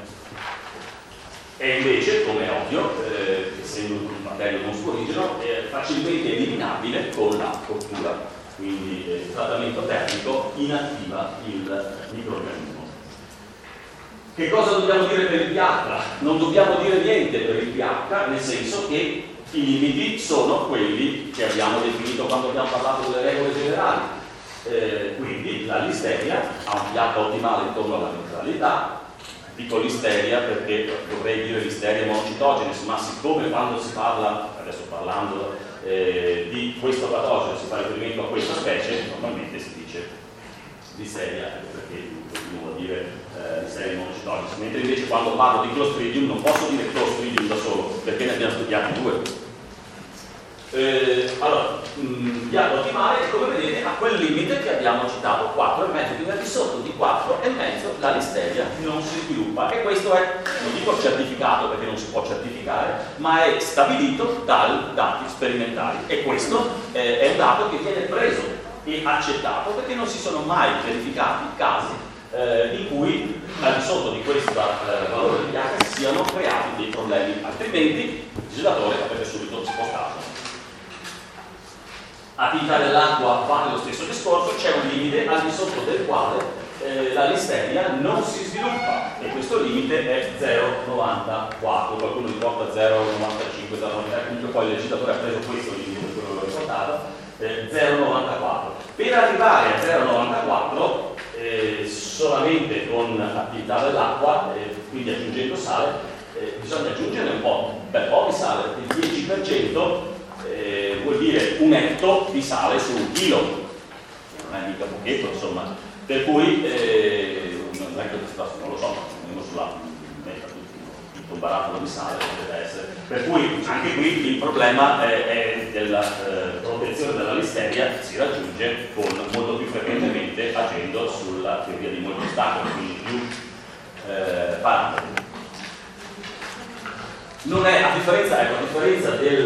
E invece, come è ovvio, eh, essendo un batterio non scorigeno, è facilmente eliminabile con la cottura, quindi eh, il trattamento termico inattiva il microorganismo. Che cosa dobbiamo dire per il pH? Non dobbiamo dire niente per il pH, nel senso che I limiti sono quelli che abbiamo definito quando abbiamo parlato delle regole generali. Eh, quindi la listeria ha un pH ottimale intorno alla neutralità. Dico listeria perché dovrei dire listeria monocitogenes, ma siccome quando si parla, adesso parlando eh, di questo patogeno si fa riferimento a questa specie, normalmente si dice listeria, perché continuo a dire eh, listeria monocitogenes, mentre invece quando parlo di Clostridium non posso dire Clostridium da solo, perché ne abbiamo studiati due. Eh, allora, mh, pH ottimale, come vedete, ha quel limite che abbiamo citato, quattro e mezzo, quindi al di sotto di quattro e mezzo la listeria non si sviluppa, e questo è, non dico certificato perché non si può certificare, ma è stabilito dai dati sperimentali, e questo eh, è un dato che viene preso e accettato perché non si sono mai verificati casi eh, in cui al di sotto di questo eh, valore di pH siano creati dei problemi, altrimenti il legislatore avrebbe subito spostato. Attività dell'acqua va nello stesso discorso, c'è un limite al di sotto del quale eh, la listeria non si sviluppa, e questo limite è zero virgola novantaquattro, qualcuno riporta zero virgola novantacinque, zero virgola novantatré, comunque poi il legislatore ha preso questo limite, per quello che l'ho riportato, eh, zero virgola novantaquattro. Per arrivare a zero virgola novantaquattro, eh, solamente con attività dell'acqua, eh, quindi aggiungendo sale, eh, bisogna aggiungere un po', un bel po' di sale, il dieci per cento. Eh, vuol dire un etto di sale su un chilo, non è mica pochetto, insomma, per cui eh, non è che non lo so, andiamo sulla tutto un barattolo di sale deve essere, per cui anche qui il problema è, è della eh, protezione della listeria, si raggiunge con molto più frequentemente agendo sulla teoria di molti ostacoli, quindi più eh, parametri. Non è, a differenza, ecco, a differenza del,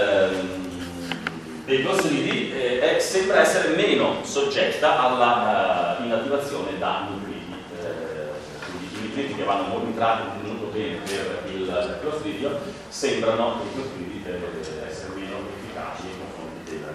ehm, dei clostridi, eh, è, sembra essere meno soggetta alla uh, inattivazione da nuclidi, eh, quindi i nuclidi che vanno monitorati molto bene per il clostridio sembrano che i clostridi eh, essere meno efficaci nei confronti della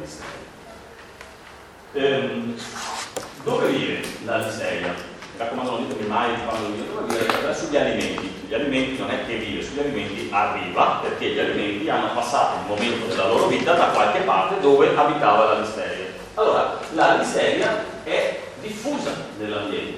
listeria. Ehm, dove vive la listeria? Mi raccomando, non ditemi mai quando vive, dove vive? Sugli alimenti. Sugli alimenti non è che vive, sugli alimenti arriva, perché gli alimenti hanno passato un momento della loro vita da qualche parte dove abitava la listeria. Allora, la listeria è diffusa nell'ambiente.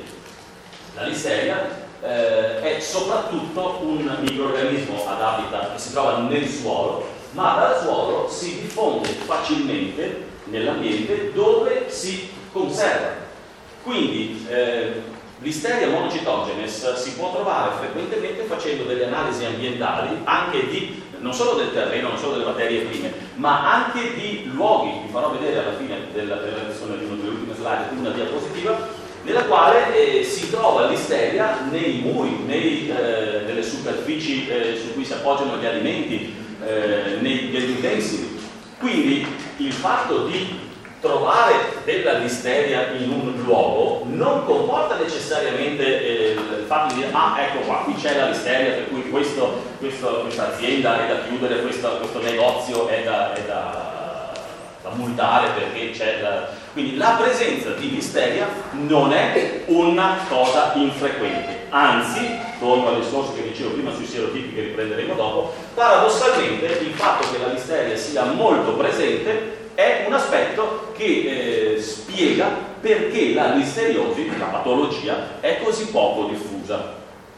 La listeria eh, è soprattutto un microrganismo ad habitat che si trova nel suolo, ma dal suolo si diffonde facilmente nell'ambiente dove si conserva. Quindi eh, listeria monocitogenes si può trovare frequentemente facendo delle analisi ambientali anche di, non solo del terreno, non solo delle materie prime, ma anche di luoghi. Vi farò vedere alla fine della, della lezione di una delle ultime slide una diapositiva nella quale eh, si trova listeria nei muri, nei, eh, nelle superfici eh, su cui si appoggiano gli alimenti, eh, nei, negli utensili. Quindi il fatto di trovare della listeria in un luogo non comporta necessariamente eh, il fatto di dire ah ecco qua, qui c'è la listeria per cui questo, questo, questa azienda è da chiudere, questo, questo negozio è da, è da, da multare perché c'è la... Quindi la presenza di listeria non è una cosa infrequente, anzi, torno al discorso che dicevo prima sui serotipi che riprenderemo dopo, paradossalmente il fatto che la listeria sia molto presente è un aspetto che eh, spiega perché la listeriosi, la patologia, è così poco diffusa.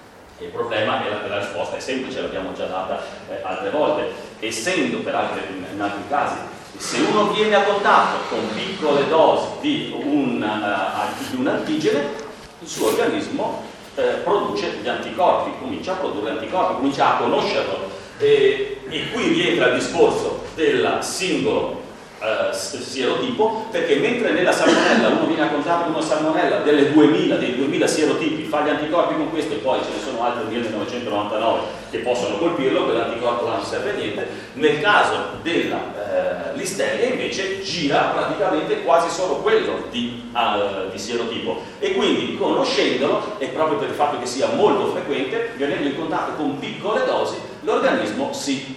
E il problema è la, la risposta è semplice, l'abbiamo già data eh, altre volte, essendo peraltro in, in altri casi, se uno viene a contatto con piccole dosi di un, uh, di un antigene, il suo organismo eh, produce gli anticorpi, comincia a produrre anticorpi, comincia a conoscerlo. E, e qui rientra il discorso del singolo Uh, sierotipo, perché mentre nella salmonella uno viene a contatto con una salmonella delle duemila, dei duemila sierotipi, fa gli anticorpi con questo e poi ce ne sono altri nel millenovecentonovantanove che possono colpirlo, quell'anticorpo non serve a niente. Nel caso della uh, listeria invece gira praticamente quasi solo quello di, uh, di sierotipo, e quindi conoscendolo, e proprio per il fatto che sia molto frequente, venendo in contatto con piccole dosi, l'organismo si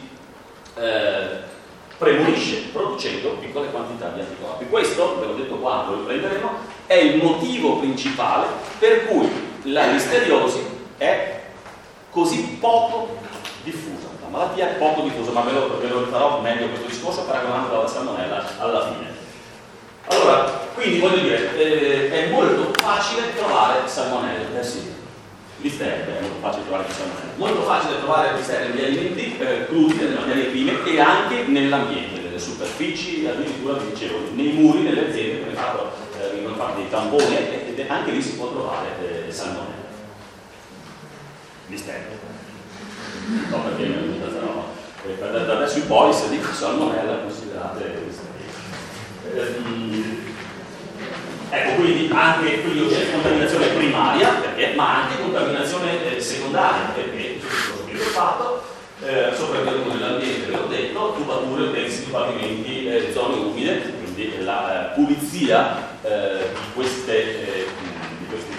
uh, premunisce producendo piccole quantità di anticorpi. Questo, ve l'ho detto quando lo riprenderemo, è il motivo principale per cui la listeriosi è così poco diffusa, ma malattia è poco diffuso, ma ve lo, ve lo rifarò meglio questo discorso paragonandolo alla salmonella alla fine. Allora, quindi voglio dire, eh, è molto facile trovare salmonella, eh sì, listeria, è molto facile trovare salmonella, molto facile trovare listeria negli alimenti eh, crudi, nelle materie prime e anche nell'ambiente, nelle superfici, addirittura vi dicevo, nei muri, nelle aziende che vengono fatto, eh, vengono fatti dei tamponi e, e anche lì si può trovare eh, salmonella. Listeria. No, perché mi è venuta questa roba. Eh, da adesso in poi, se dico salmonella, considerate listeria. Ecco, quindi anche qui c'è contaminazione primaria, perché, ma anche contaminazione eh, secondaria, perché tutto che ho fatto, eh, soprattutto nell'ambiente, ve l'ho detto, tubature, utensili, pavimenti, eh, zone umide, quindi la eh, pulizia eh, di, queste, eh, di questi,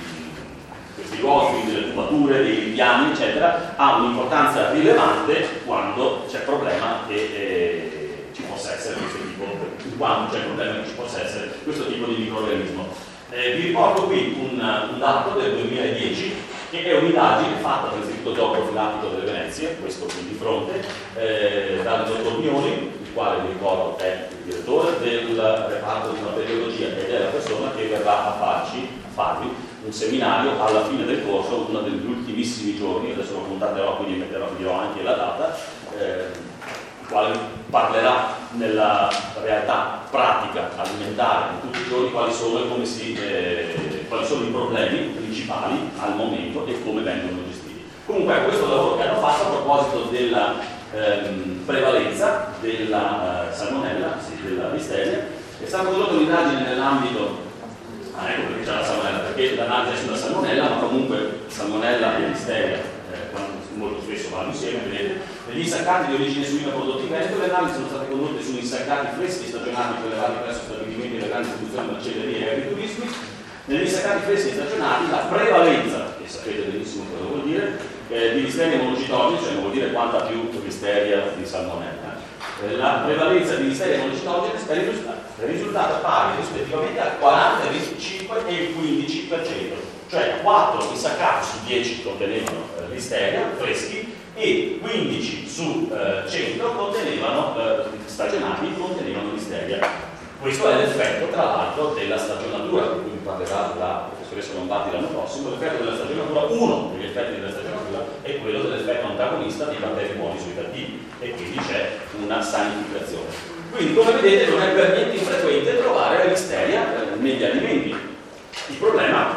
questi luoghi, quindi delle tubature, dei ripiani, eccetera, ha un'importanza rilevante quando c'è problema che eh, ci possa essere questo tipo, quando c'è il problema che ci possa essere questo tipo di microorganismo. Eh, vi riporto qui un, un dato del duemiladieci che è un'indagine fatta dall'Istituto Zooprofilattico delle Venezie, questo qui di fronte, eh, dal dottor Mioni, il quale vi ricordo è il direttore del reparto di bacteriologia ed è la persona che verrà a farci, a farvi un seminario alla fine del corso, uno degli ultimissimi giorni, adesso lo contatterò, quindi metterò, dirò anche la data, eh, quale parlerà nella realtà pratica alimentare di tutti i giorni quali sono, e come si, eh, quali sono i problemi principali al momento e come vengono gestiti. Comunque questo lavoro che hanno fatto a proposito della ehm, prevalenza della eh, salmonella, sì, della listeria, è stata condotta un'indagine nell'ambito, ah, ecco perché c'è la salmonella, perché l'analisi è sulla salmonella, ma comunque salmonella e listeria eh, molto spesso vanno insieme, vedete. Negli insaccati di origine suina prodotti in Veneto, le analisi sono state condotte su insaccati freschi stagionati prelevati presso stabilimenti delle grandi distribuzioni, macellerie e agriturismi. Negli insaccati freschi stagionati la prevalenza, che sapete benissimo cosa vuol dire, eh, di listeria monocitogene, cioè non vuol dire quanta più listeria di salmonella, eh, la prevalenza di listeria monocitogene è risultata, è risultata pari rispettivamente al quaranta, il venticinque e il quindici per cento, cioè quattro insaccati su dieci contenevano eh, listeria freschi e quindici su eh, cento contenevano, eh, stagionati contenevano listeria. Questo è l'effetto, tra l'altro, della stagionatura, di cui mi parlerà la professoressa Lombardi l'anno prossimo. L'effetto della stagionatura, uno degli effetti della stagionatura è quello dell'effetto antagonista dei batteri buoni sui cattivi, e quindi c'è una sanificazione. Quindi, come vedete, non è per niente infrequente trovare la listeria eh, negli alimenti. Il problema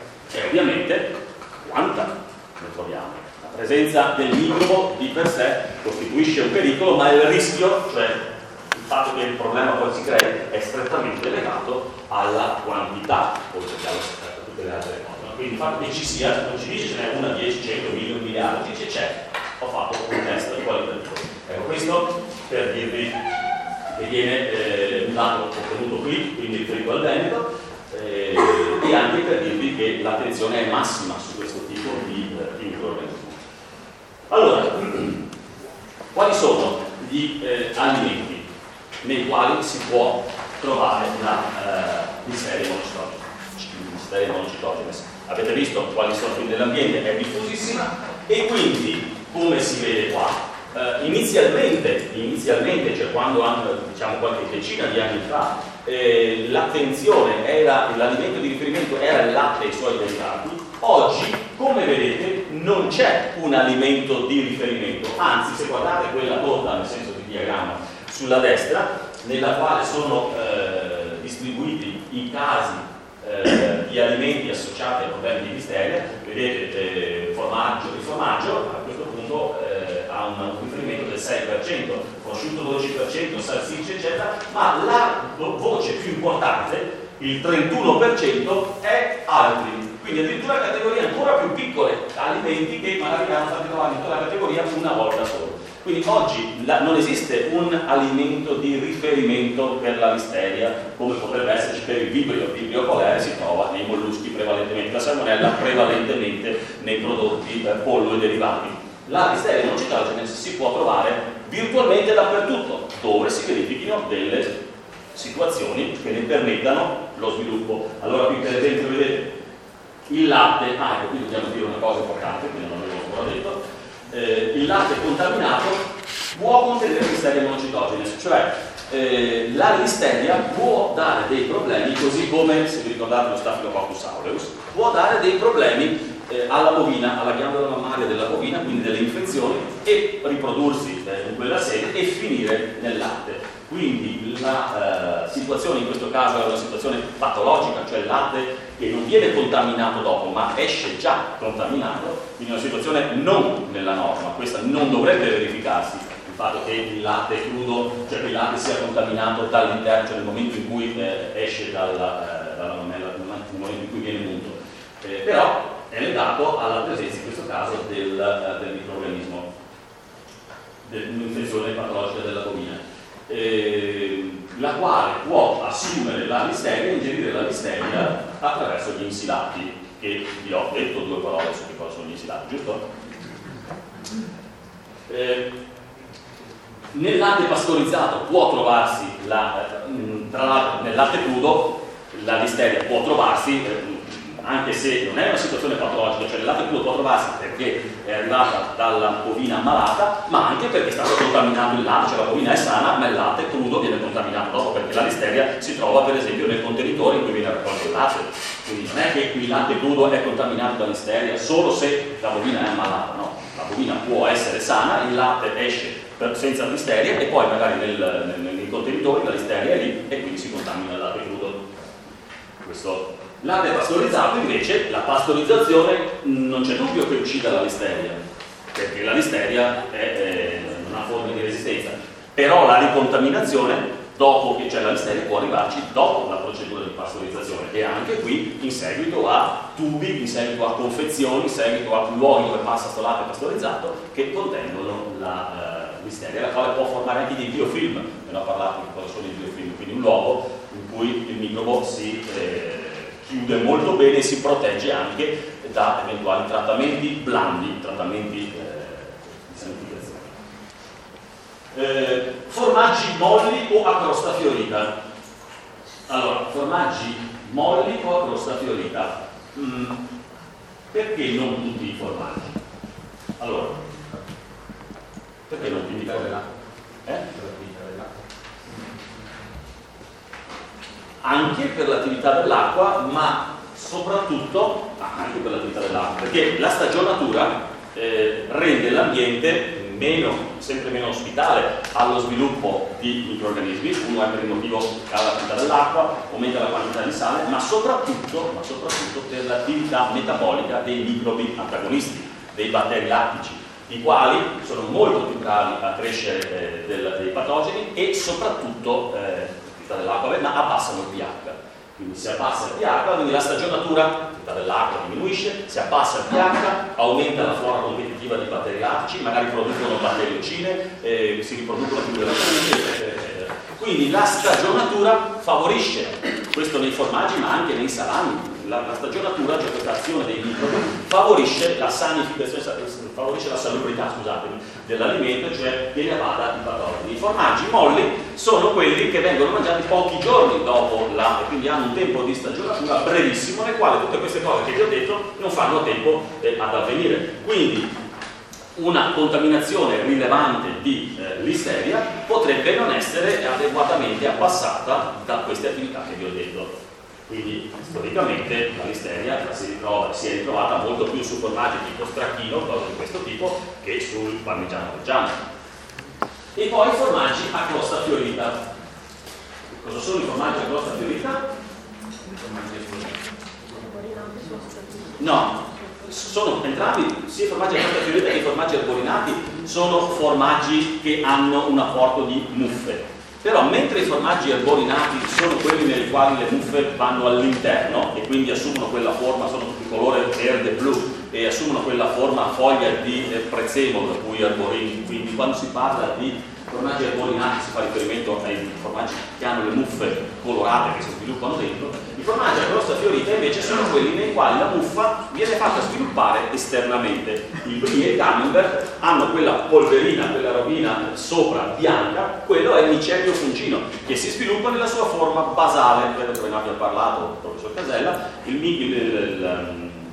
è ovviamente quanta ne troviamo. La presenza del microbo di per sé costituisce un pericolo, ma il rischio, cioè il fatto che il problema poi si crei, è strettamente legato alla quantità, oltre che a tutte le altre cose. Quindi il fatto che ci sia, non ci dice ce n'è una, dieci, cento, milioni, miliardi, dice c'è, ho fatto un test qualitativo. Ecco, questo per dirvi che viene eh, un dato ottenuto qui, quindi riferito al Veneto, eh, e anche per dirvi che l'attenzione è massima su questo tipo di, di microorganismi. Allora, quali sono gli eh, alimenti nei quali si può trovare la eh, listeria monocitogene? Avete visto quali sono, quindi nell'ambiente è diffusissima, e quindi, come si vede qua, eh, inizialmente, inizialmente, cioè quando hanno, diciamo, qualche decina di anni fa, eh, l'attenzione era, l'alimento di riferimento era il latte e i suoi derivati. Oggi, come vedete, non c'è un alimento di riferimento, anzi, se guardate quella torta, nel senso di diagramma, sulla destra, nella quale sono eh, distribuiti i casi eh, di alimenti associati a problemi di listeria, vedete eh, formaggio, il formaggio a questo punto eh, ha un riferimento del sei per cento, prosciutto dodici per cento, salsicce eccetera, ma la voce più importante, il trentuno per cento, è altri. Quindi addirittura categorie ancora più piccole, alimenti che magari hanno stati trovati in quella categoria una volta sola. Quindi oggi la, non esiste un alimento di riferimento per la listeria, come potrebbe esserci per il vibrio. Il vibrio polare si trova nei molluschi prevalentemente, la salmonella prevalentemente nei prodotti eh, pollo e derivati. La listeria monocitogene si può trovare virtualmente dappertutto, dove si verifichino delle situazioni che ne permettano lo sviluppo. Allora qui per esempio vedete il latte, ah ecco qui dobbiamo dire una cosa importante, quindi non l'avevo ancora detto, eh, il latte contaminato può contenere listeria monocitogenes, cioè eh, la listeria può dare dei problemi, così come, se vi ricordate lo Staphylococcus aureus, può dare dei problemi eh, alla bovina, alla ghiandola mammaria della bovina, quindi delle infezioni, e riprodursi eh, in quella sede e finire nel latte. Quindi la eh, situazione in questo caso è una situazione patologica, cioè il latte che non viene contaminato dopo ma esce già contaminato, quindi una situazione non nella norma. Questa non dovrebbe verificarsi, il fatto che il latte crudo, cioè che il latte sia contaminato dall'interno, cioè nel momento in cui eh, esce dalla, eh, dalla mammella, nel momento in cui viene munto, eh, però è legato alla presenza in questo caso del, eh, del microorganismo, dell'infezione patologica della bovina. Eh, la quale può assumere la listeria e ingerire la listeria attraverso gli insilati, che vi ho detto due parole su che cosa sono gli insilati, giusto? Eh, nel latte pastorizzato può trovarsi, la, tra l'altro nel latte crudo la listeria può trovarsi, eh, anche se non è una situazione patologica, cioè il latte crudo può trovarsi perché è arrivata dalla bovina ammalata, ma anche perché è stato contaminato il latte, cioè la bovina è sana, ma il latte crudo viene contaminato dopo, perché la listeria si trova per esempio nel contenitore in cui viene raccolto il latte. Quindi non è che il latte crudo è contaminato da listeria solo se la bovina è ammalata, no, la bovina può essere sana, il latte esce per, senza listeria e poi magari nel, nel, nei contenitori la listeria è lì e quindi si contamina il latte crudo. Questo latte pastorizzato invece, la pastorizzazione non c'è dubbio che uccida la listeria, perché la listeria è, è, non ha forme di resistenza, però la ricontaminazione dopo che c'è la listeria può arrivarci dopo la procedura di pastorizzazione, e anche qui in seguito a tubi, in seguito a confezioni, in seguito a luoghi dove passa questo latte pastorizzato che contengono la uh, listeria, la quale può formare anche dei biofilm. Me ne ho parlato di cosa sono i biofilm, quindi un luogo in cui il microbo si eh, chiude molto bene e si protegge anche da eventuali trattamenti blandi, trattamenti eh, di sanificazione. Eh, formaggi molli o a crosta fiorita. Allora, formaggi molli o a crosta fiorita. Mm, perché non tutti i formaggi? Allora, perché non tutti i formaggi? Eh? Anche per l'attività dell'acqua, ma soprattutto anche per l'attività dell'acqua, perché la stagionatura eh, rende l'ambiente meno, sempre meno ospitale allo sviluppo di microrganismi. Uno è per il motivo che cala l'attività dell'acqua, aumenta la quantità di sale, ma soprattutto, ma soprattutto per l'attività metabolica dei microbi antagonisti, dei batteri lattici, i quali sono molto più bravi a crescere eh, del, dei patogeni e soprattutto eh, dell'acqua, ma abbassano il pH. Quindi si abbassa il pH, quindi la stagionatura dell'acqua diminuisce, si abbassa il pH, aumenta la flora competitiva di batteri lattici, magari producono batteriocine, eh, si riproducono più velocemente, eccetera, eccetera. Quindi la stagionatura favorisce, questo nei formaggi ma anche nei salami. La, la stagionatura, cioè questa azione dei microbi, favorisce la sanificazione, favorisce la salubrità, scusatemi, dell'alimento, cioè che ne vada i patogeni. I formaggi molli sono quelli che vengono mangiati pochi giorni dopo la, e quindi hanno un tempo di stagionatura brevissimo, nel quale tutte queste cose che vi ho detto non fanno tempo eh, ad avvenire. Quindi una contaminazione rilevante di eh, listeria potrebbe non essere adeguatamente abbassata da queste attività che vi ho detto. Quindi storicamente la listeria si, ritrova, si è ritrovata molto più su formaggi tipo stracchino, cose di questo tipo, che sul parmigiano reggiano. E poi i formaggi a crosta fiorita. Cosa sono i formaggi a crosta fiorita? No, sono entrambi, sia i formaggi a crosta fiorita che i formaggi arborinati, sono formaggi che hanno un apporto di muffe. Però mentre i formaggi arborinati sono quelli nei quali le muffe vanno all'interno e quindi assumono quella forma, sono tutti colore verde-blu e assumono quella forma a foglia di eh, prezzemolo, da cui arborini, quindi quando si parla di formaggi arborinati si fa riferimento ai formaggi che hanno le muffe colorate che si sviluppano dentro. I formaggi a crosta fiorita invece sono quelli nei quali la muffa viene fatta sviluppare esternamente. Il brie e il camembert hanno quella polverina, quella robina sopra bianca, quello è il micelio fungino che si sviluppa nella sua forma basale. Credo che ve ne abbia parlato il professor Casella. Il, il, il, il,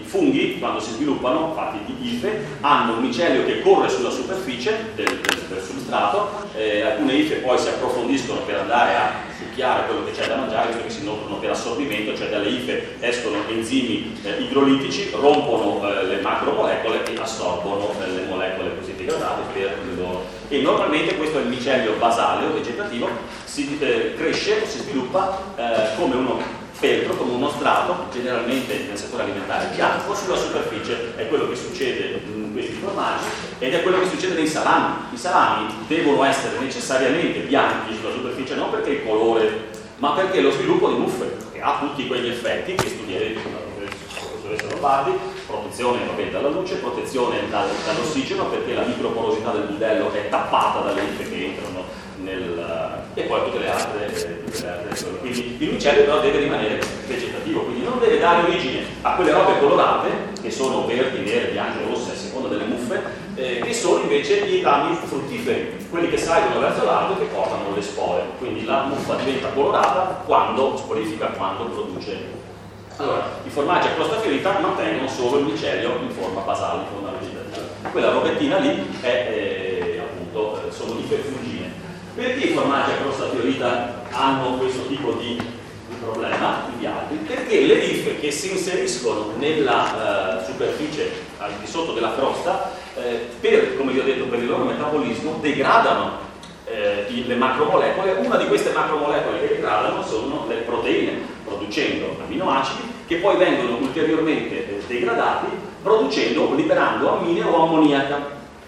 funghi, quando si sviluppano, fatti di ife, hanno un micelio che corre sulla superficie del, del, del substrato, eh, alcune ife poi si approfondiscono per andare a succhiare quello che c'è da mangiare, visto che si nutrono per assorbimento, cioè dalle ife escono enzimi eh, idrolitici, rompono eh, le macromolecole e assorbono eh, le molecole così degradate per il loro. E normalmente questo è il micelio basale o vegetativo, si eh, cresce o si sviluppa eh, come uno feltro, come uno strato, generalmente nel settore alimentare bianco, sulla superficie. È quello che succede in questi formaggi ed è quello che succede nei salami. I salami devono essere necessariamente bianchi sulla superficie, non perché il colore, ma perché lo sviluppo di muffe, che ha tutti quegli effetti che studierete con la professoressa Lombardi: protezione vabbè, dalla luce, protezione dal, dall'ossigeno, perché la microporosità del budello è tappata dalle ife che entrano nel, e poi tutte le altre, tutte le altre cose. Quindi il micelio però deve rimanere vegetativo, quindi non deve dare origine a quelle robe colorate che sono verdi, nere, bianche, rosse a seconda delle muffe, eh, che sono invece i rami fruttiferi, quelli che salgono verso l'alto e che portano le spore. Quindi la muffa diventa colorata quando sporifica, quando produce. Allora, i formaggi a crosta fiorita mantengono solo il micelio in forma basale, in forma vegetativa. Quella robettina lì è, eh, appunto, eh, sono iperfungine. Perché i formaggi a crosta fiorita hanno questo tipo di, di problema, di altri? Perché le ife che si inseriscono nella uh, superficie al di sotto della crosta, eh, per, come vi ho detto, per il loro metabolismo, degradano eh, le macromolecole. Una di queste macromolecole che degradano sono le proteine, producendo aminoacidi che poi vengono ulteriormente eh, degradati, producendo, liberando ammine o ammoniaca,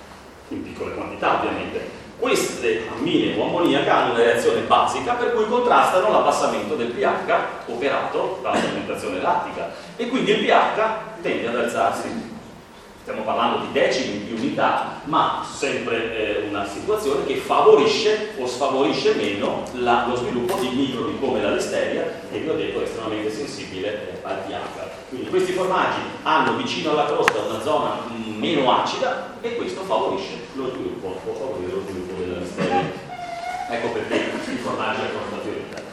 in piccole quantità ovviamente. Queste ammine o ammoniaca hanno una reazione basica per cui contrastano l'abbassamento del pH operato dall'alimentazione lattica e quindi il pH tende ad alzarsi. Stiamo parlando di decimi di unità, ma sempre eh, una situazione che favorisce o sfavorisce meno la, lo sviluppo di microbi come la listeria, che vi ho detto è estremamente sensibile eh, al pH. Quindi questi formaggi hanno vicino alla crosta una zona mh, meno acida e questo favorisce lo sviluppo, può favorire lo sviluppo della listeria. Ecco perché i formaggi a crosta fiorita,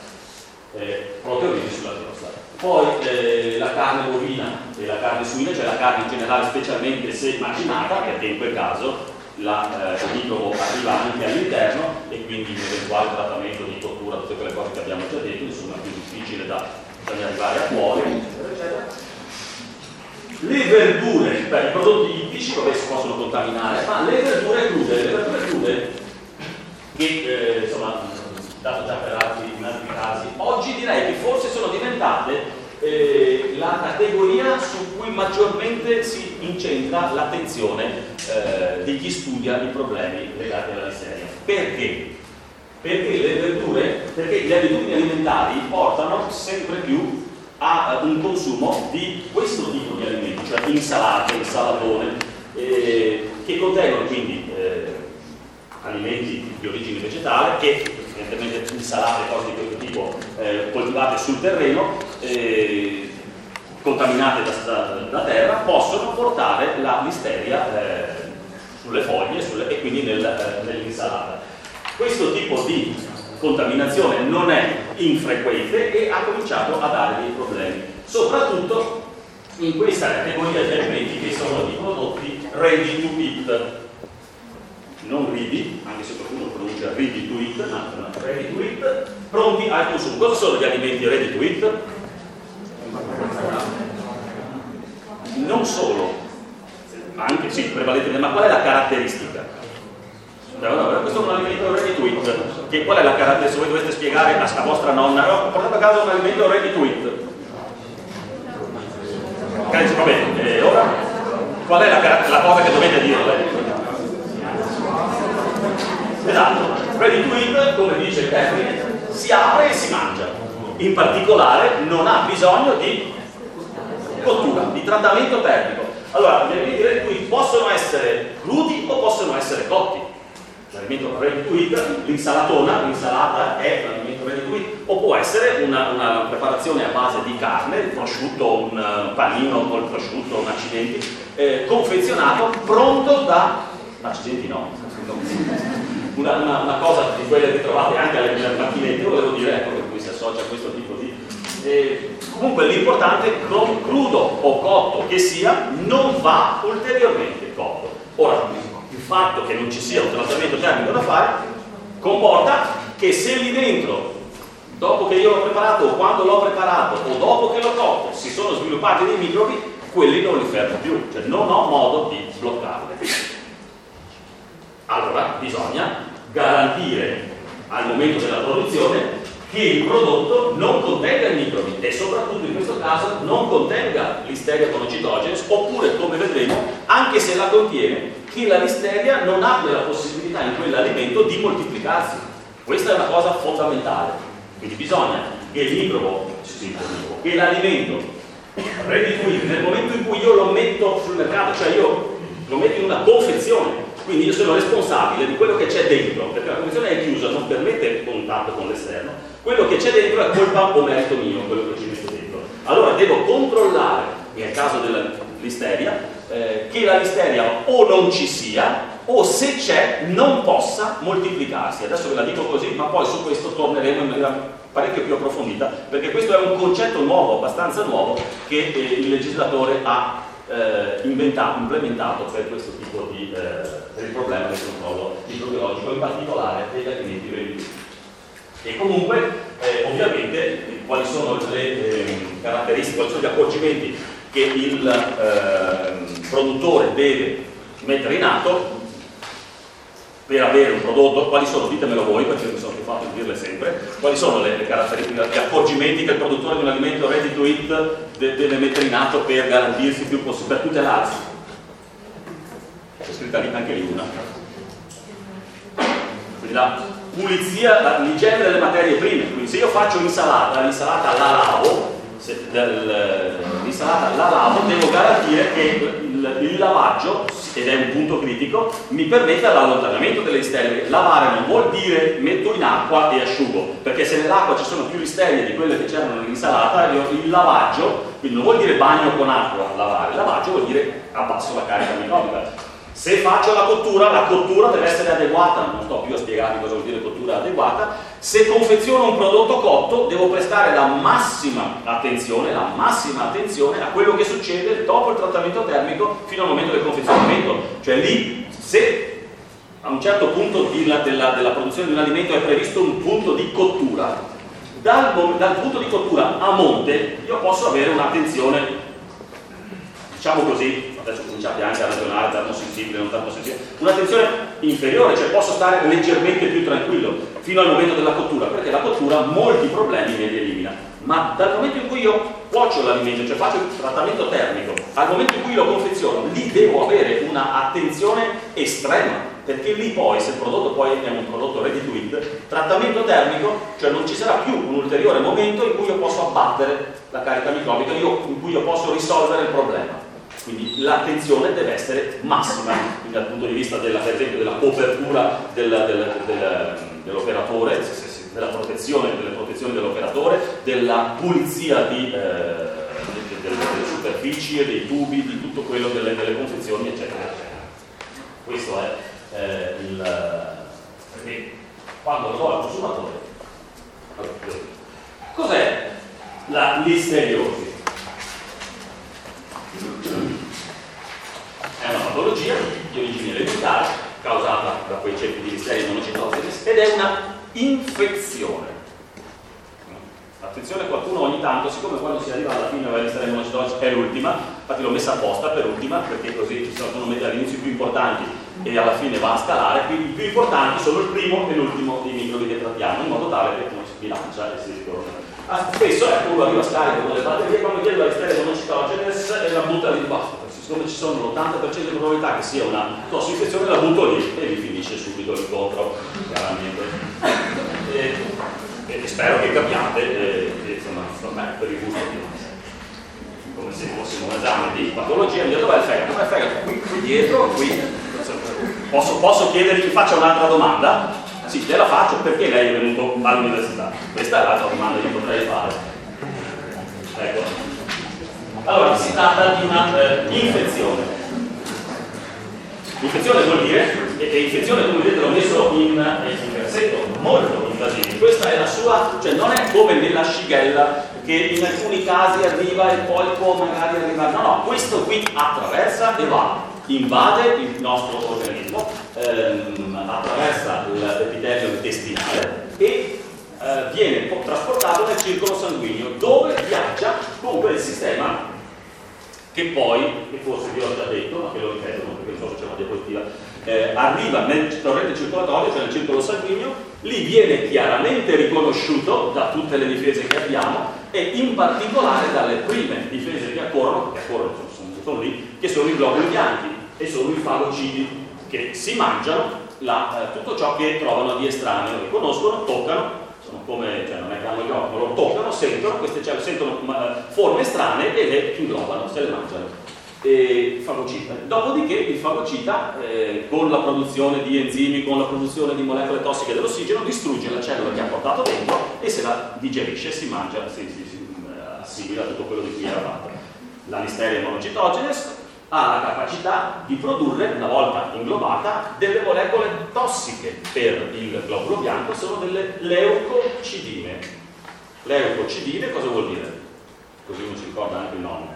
eh, proteoliti sulla crosta. Poi eh, la carne bovina e la carne suina, cioè la carne in generale, specialmente se macinata, perché in quel caso la, eh, il microbo arriva anche all'interno e quindi un eventuale trattamento di cottura, tutte quelle cose che abbiamo già detto, insomma è più difficile da, da arrivare a cuore, eccetera, eccetera. Le verdure, beh, i prodotti ittici vabbè, si possono contaminare, ma le verdure crude, le verdure crude che eh, insomma dato già per altri, in altri casi, oggi direi che forse sono diventate eh, la categoria su cui maggiormente si incentra l'attenzione eh, di chi studia i problemi legati alla listeria. Perché? Perché le verdure, perché le abitudini alimentari portano sempre più a un consumo di questo tipo di alimenti, cioè insalate, insalatone, eh, che contengono quindi eh, alimenti di origine vegetale che evidentemente insalate, cose di questo tipo eh, coltivate sul terreno, eh, contaminate da, da, da terra, possono portare la listeria eh, sulle foglie sulle, e quindi nel, eh, nell'insalata. Questo tipo di contaminazione non è infrequente e ha cominciato a dare dei problemi, soprattutto in questa categoria di alimenti che sono i prodotti ready to eat. Non ready, anche se qualcuno pronuncia ready to eat, ma ready to eat, pronti al consumo. Cosa sono gli alimenti ready to eat? Non solo, anche sì, prevalentemente, ma qual è la caratteristica? No, no, questo è un alimento ready to eat. Che qual è la caratteristica? Se voi dovete spiegare a, a vostra nonna, ho portato a casa un alimento ready to eat. Ok, va bene, e ora qual è la, la cosa che dovete dire? Esatto, ready to eat, come dice il termine, si apre e si mangia. In particolare non ha bisogno di cottura, di trattamento termico. Allora, gli alimenti ready to eat possono essere crudi o possono essere cotti. L'alimento ready to eat, l'insalatona, l'insalata è un alimento ready to eat, o può essere una, una preparazione a base di carne, il prosciutto, un panino col prosciutto, un accidenti, eh, confezionato, pronto da... accidenti no, una, una, una cosa di quelle che trovate anche alle macchinette, volevo dire, ecco per cui si associa a questo tipo di... Eh, Comunque l'importante è che crudo o cotto che sia, non va ulteriormente cotto. Ora, il fatto che non ci sia un trattamento termico da fare comporta che se lì dentro, dopo che io l'ho preparato o quando l'ho preparato o dopo che l'ho cotto, si sono sviluppati dei microbi, quelli non li fermo più, cioè non ho modo di bloccarli. Allora bisogna garantire al momento della produzione che il prodotto non contenga i microbi e soprattutto in questo caso non contenga Listeria monocytogenes, oppure, come vedremo, anche se la contiene, che la Listeria non abbia la possibilità in quell'alimento di moltiplicarsi. Questa è una cosa fondamentale. Quindi bisogna che il microbo, che l'alimento ready to eat, nel momento in cui io lo metto sul mercato, cioè io lo metto in una confezione, quindi io sono responsabile di quello che c'è dentro, perché la confezione è chiusa, non permette contatto con l'esterno, quello che c'è dentro è colpa o merito mio, quello che ci metto dentro. Allora devo controllare, nel caso della Listeria, eh, che la Listeria o non ci sia, o se c'è non possa moltiplicarsi. Adesso ve la dico così, ma poi su questo torneremo in maniera parecchio più approfondita, perché questo è un concetto nuovo, abbastanza nuovo, che eh, il legislatore ha eh, inventato, implementato per questo tipo di eh, per il problema del controllo microbiologico, in particolare degli alimenti ready. E comunque eh, ovviamente eh, quali sono le eh, caratteristiche, quali sono gli accorgimenti che il eh, produttore deve mettere in atto per avere un prodotto, quali sono, ditemelo voi, perché mi sono più fatto di dirle sempre, quali sono le, le caratteristiche, gli accorgimenti che il produttore di un alimento ready to eat de, deve mettere in atto per garantirsi più possibile, per tutelarsi. C'è scritta lì anche lì una. Quindi la pulizia, l'igiene delle materie prime. Quindi se io faccio l'insalata, l'insalata la lavo, l'insalata la lavo, devo garantire che il, il lavaggio, ed è un punto critico, mi permetta l'allontanamento delle listerie. Lavare non vuol dire metto in acqua e asciugo, perché se nell'acqua ci sono più listerie di quelle che c'erano nell'insalata, il lavaggio, quindi non vuol dire bagno con acqua, lavare, il lavaggio vuol dire abbasso la carica microbica. Se faccio la cottura, la cottura deve essere adeguata, non sto più a spiegarvi cosa vuol dire cottura adeguata. Se confeziono un prodotto cotto, devo prestare la massima attenzione, la massima attenzione a quello che succede dopo il trattamento termico fino al momento del confezionamento. Cioè lì, se a un certo punto della, della, della produzione di un alimento è previsto un punto di cottura, dal, dal punto di cottura a monte io posso avere un'attenzione, diciamo così, adesso cominciate anche a ragionare, termosensibile, non termosensibile, un'attenzione inferiore, cioè posso stare leggermente più tranquillo fino al momento della cottura, perché la cottura molti problemi me li elimina. Ma dal momento in cui io cuocio l'alimento, cioè faccio il trattamento termico, al momento in cui lo confeziono, lì devo avere una attenzione estrema, perché lì poi, se il prodotto poi è un prodotto ready to eat, trattamento termico, cioè non ci sarà più un ulteriore momento in cui io posso abbattere la carica microbica, io, in cui io posso risolvere il problema. Quindi l'attenzione deve essere massima, quindi dal punto di vista della, per esempio, della copertura del, del, del, dell'operatore, della protezione, delle protezioni dell'operatore, della pulizia di, eh, delle, delle superfici e dei tubi, di tutto quello delle, delle confezioni, eccetera, eccetera. Questo è eh, il perché quando lo do al consumatore. Cos'è la listeriosi? È una patologia di origine elementare causata da quei ceppi di Listeria monocytogenes ed è una infezione. Attenzione, qualcuno ogni tanto, siccome quando si arriva alla fine della Listeria monocytogenes è l'ultima, infatti l'ho messa apposta per ultima, perché così sono all'inizio i più importanti e alla fine va a scalare, quindi i più importanti sono il primo e l'ultimo dei microbi che trattiamo, in modo tale che uno si bilancia e si ricorda. Ah, spesso ecco, uno arriva a scarico con le batterie, quando chiede la Listeria monocytogenes e la butta lì di basta. Siccome ci sono l'ottanta per cento di probabilità che sia una tossinfezione, la butto lì e vi finisce subito l'incontro, chiaramente. E, e spero che capiate, e, e, insomma, vabbè, per il gusto come se fossimo un esame di patologia, mi dico dov'è il fegato? Dov'è il fegato? Qui, qui dietro, qui. Posso, posso chiedergli che faccia un'altra domanda? Sì, te la faccio, perché lei è venuto all'università? Questa è l'altra domanda che potrei fare. Ecco. Allora, si tratta di una eh, infezione. Infezione vuol dire, e, e infezione come vedete l'ho messo in, in versetto molto invasivo. Questa è la sua, cioè non è come nella Shigella che in alcuni casi arriva e poi può magari arrivare, no, no, questo qui attraversa e va, invade il nostro organismo, ehm, attraversa l'epitelio intestinale e eh, viene trasportato nel circolo sanguigno, dove viaggia con quel sistema che poi, che forse vi ho già detto, ma che lo ripeto perché non so se c'è una diapositiva, eh, arriva nel torrente circolatorio, cioè nel circolo sanguigno, lì viene chiaramente riconosciuto da tutte le difese che abbiamo e in particolare dalle prime difese che accorrono, che accorrono sono, sono lì, che sono i globuli bianchi e sono i fagociti, che si mangiano la, eh, tutto ciò che trovano di estraneo, lo riconoscono, toccano, sono come, cioè non è che hanno gli occhi, lo toccano, sentono, queste cellule sentono ma, forme strane e le inglobano, se le mangiano. E fagocita. Dopodiché il fagocita, eh, con la produzione di enzimi, con la produzione di molecole tossiche dell'ossigeno, distrugge la cellula che ha portato dentro e se la digerisce, si mangia, si, si, si assimila tutto quello di cui era fatto. La Listeria monocytogenes ha la capacità di produrre, una volta inglobata, delle molecole tossiche per il globulo bianco, sono delle leucocidine. Leucocidine cosa vuol dire? Così uno si ricorda anche il nome.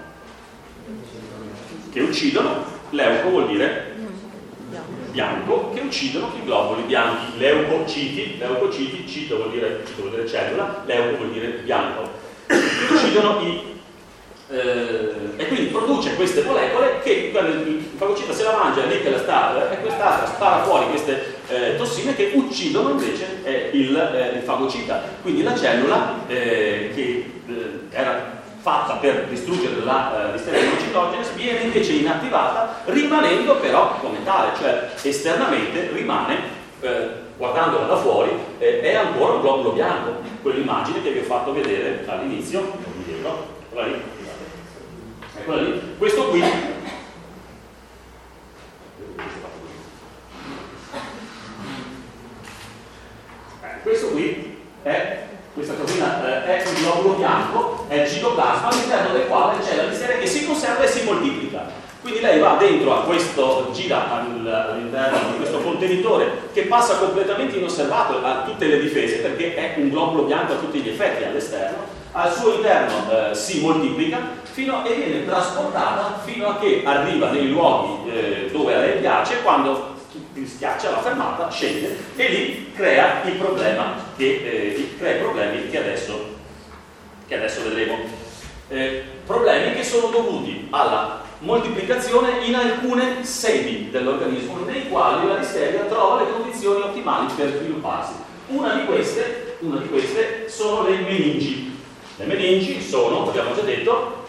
Che uccidono, leuco vuol dire bianco, che uccidono i globuli bianchi. Leucociti, leucociti, cito vuol dire, cito vuol dire cellula, leuco vuol dire bianco. Che uccidono i Eh, e quindi produce queste molecole che il fagocita se la mangia, è lì che la sta, e quest'altra spara fuori queste eh, tossine che uccidono invece eh, il, eh, il fagocita. Quindi la cellula eh, che eh, era fatta per distruggere la uh, Listeria monocytogenes viene invece inattivata, rimanendo però come tale, cioè esternamente rimane, eh, guardandola da fuori, eh, è ancora un globulo bianco. Quell'immagine che vi ho fatto vedere all'inizio, eccola lì, eccola lì, questo qui eh, questo qui è questa cosina, eh, è un globulo bianco, è il citoplasma all'interno del quale c'è la Listeria che si conserva e si moltiplica. Quindi lei va dentro a questo, gira all'interno di questo contenitore che passa completamente inosservato a tutte le difese perché è un globulo bianco a tutti gli effetti all'esterno, al suo interno eh, si moltiplica fino a, e viene trasportata fino a che arriva nei luoghi eh, dove a lei piace, quando schiaccia la fermata, scende e lì crea il problema che, eh, crea i problemi che adesso, che adesso vedremo. Eh, problemi che sono dovuti alla moltiplicazione in alcune sedi dell'organismo nei quali la Listeria trova le condizioni ottimali per svilupparsi. Una di queste, una di queste sono le meningi. Le meningi sono, abbiamo già detto,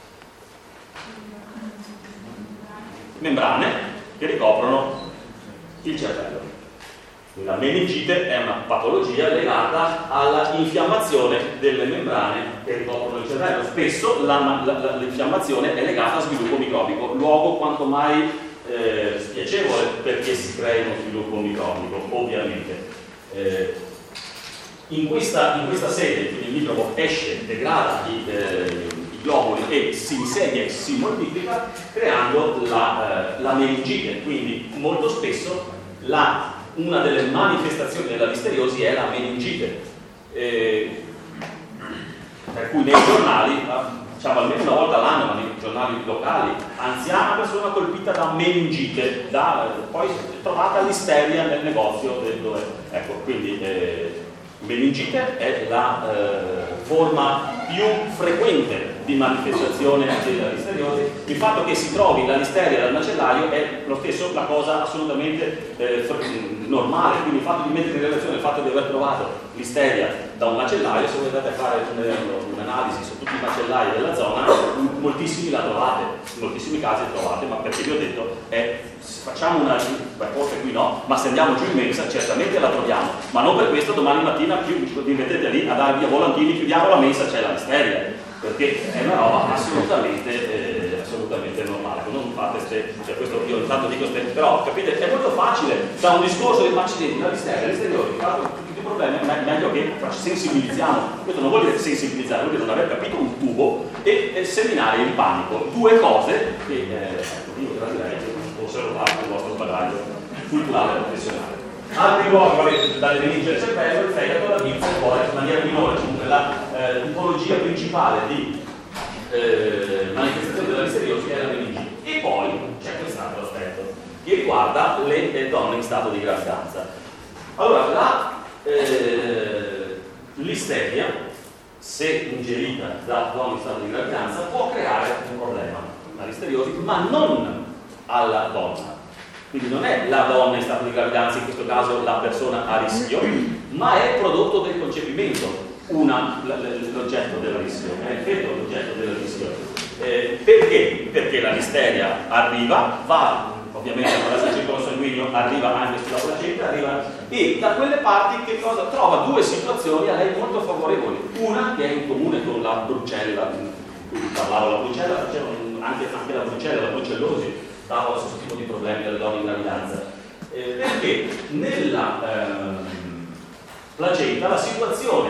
membrane che ricoprono il cervello. La meningite è una patologia legata alla infiammazione delle membrane che ricoprono il cervello. Spesso la, la, la, l'infiammazione è legata a sviluppo microbico, luogo quanto mai eh, spiacevole perché si crei uno sviluppo microbico, ovviamente. Eh, in, questa, in questa sede, quindi il microbo esce, degrada i, eh, i globuli e si insedia e si moltiplica creando la, eh, la meningite. Quindi molto spesso la una delle manifestazioni della listeriosi è la meningite, eh, per cui nei giornali, diciamo almeno una volta all'anno, ma nei giornali locali, anziana persona colpita da meningite, da, poi trovata Listeria nel negozio del, dove, ecco, quindi eh, meningite è la eh, forma più frequente di manifestazione della listeriosi. Il fatto che si trovi la Listeria dal macellaio è lo stesso, la cosa assolutamente eh, normale, quindi il fatto di mettere in relazione il fatto di aver trovato Listeria da un macellaio, se voi andate a fare un'analisi su tutti i macellai della zona, moltissimi la trovate, in moltissimi casi la trovate, ma perché vi ho detto, è, facciamo una, beh, forse qui no, ma se andiamo giù in mensa certamente la troviamo, ma non per questo domani mattina più vi mettete lì a dare via volantini, chiudiamo la mensa, c'è la Listeria, perché è una roba assolutamente, eh, assolutamente normale. Non fate ste, cioè questo io intanto dico ste, però capite, è molto facile da un discorso di accidenti, la Listeria, l'esteriore, tutti i problemi, è meglio che sensibilizziamo. Questo non vuol dire sensibilizzare, vuol dire non aver capito un tubo e, e seminare il panico. Due cose che eh, io gradirei che fossero parte del vostro bagaglio culturale e professionale. Altri luoghi, dalle meningi del cervello, il fegato, la bizza, e poi in maniera minore, comunque la, eh, tipologia principale di eh, manifestazione della listeriosi è la meningite. E poi c'è quest'altro aspetto che riguarda le, le donne in stato di gravidanza. Allora, la eh, listeria, se ingerita da donne in stato di gravidanza, può creare un problema, la listeriosi, ma non alla donna. Quindi non è la donna in stato di gravidanza, in questo caso la persona a rischio, ma è il prodotto del concepimento l'oggetto del rischio, è il feto l'oggetto del rischio. Eh, perché? Perché la listeria arriva, va ovviamente attraverso il circolo sanguigno, arriva anche sulla placenta, arriva, e da quelle parti che cosa trova? Due situazioni a lei molto favorevoli. Una che è in comune con la brucella, parlavo della brucella, anche, anche la brucella, la brucellosi, dava lo stesso tipo di problemi alle donne in gravidanza. Eh, perché nella eh, placenta la situazione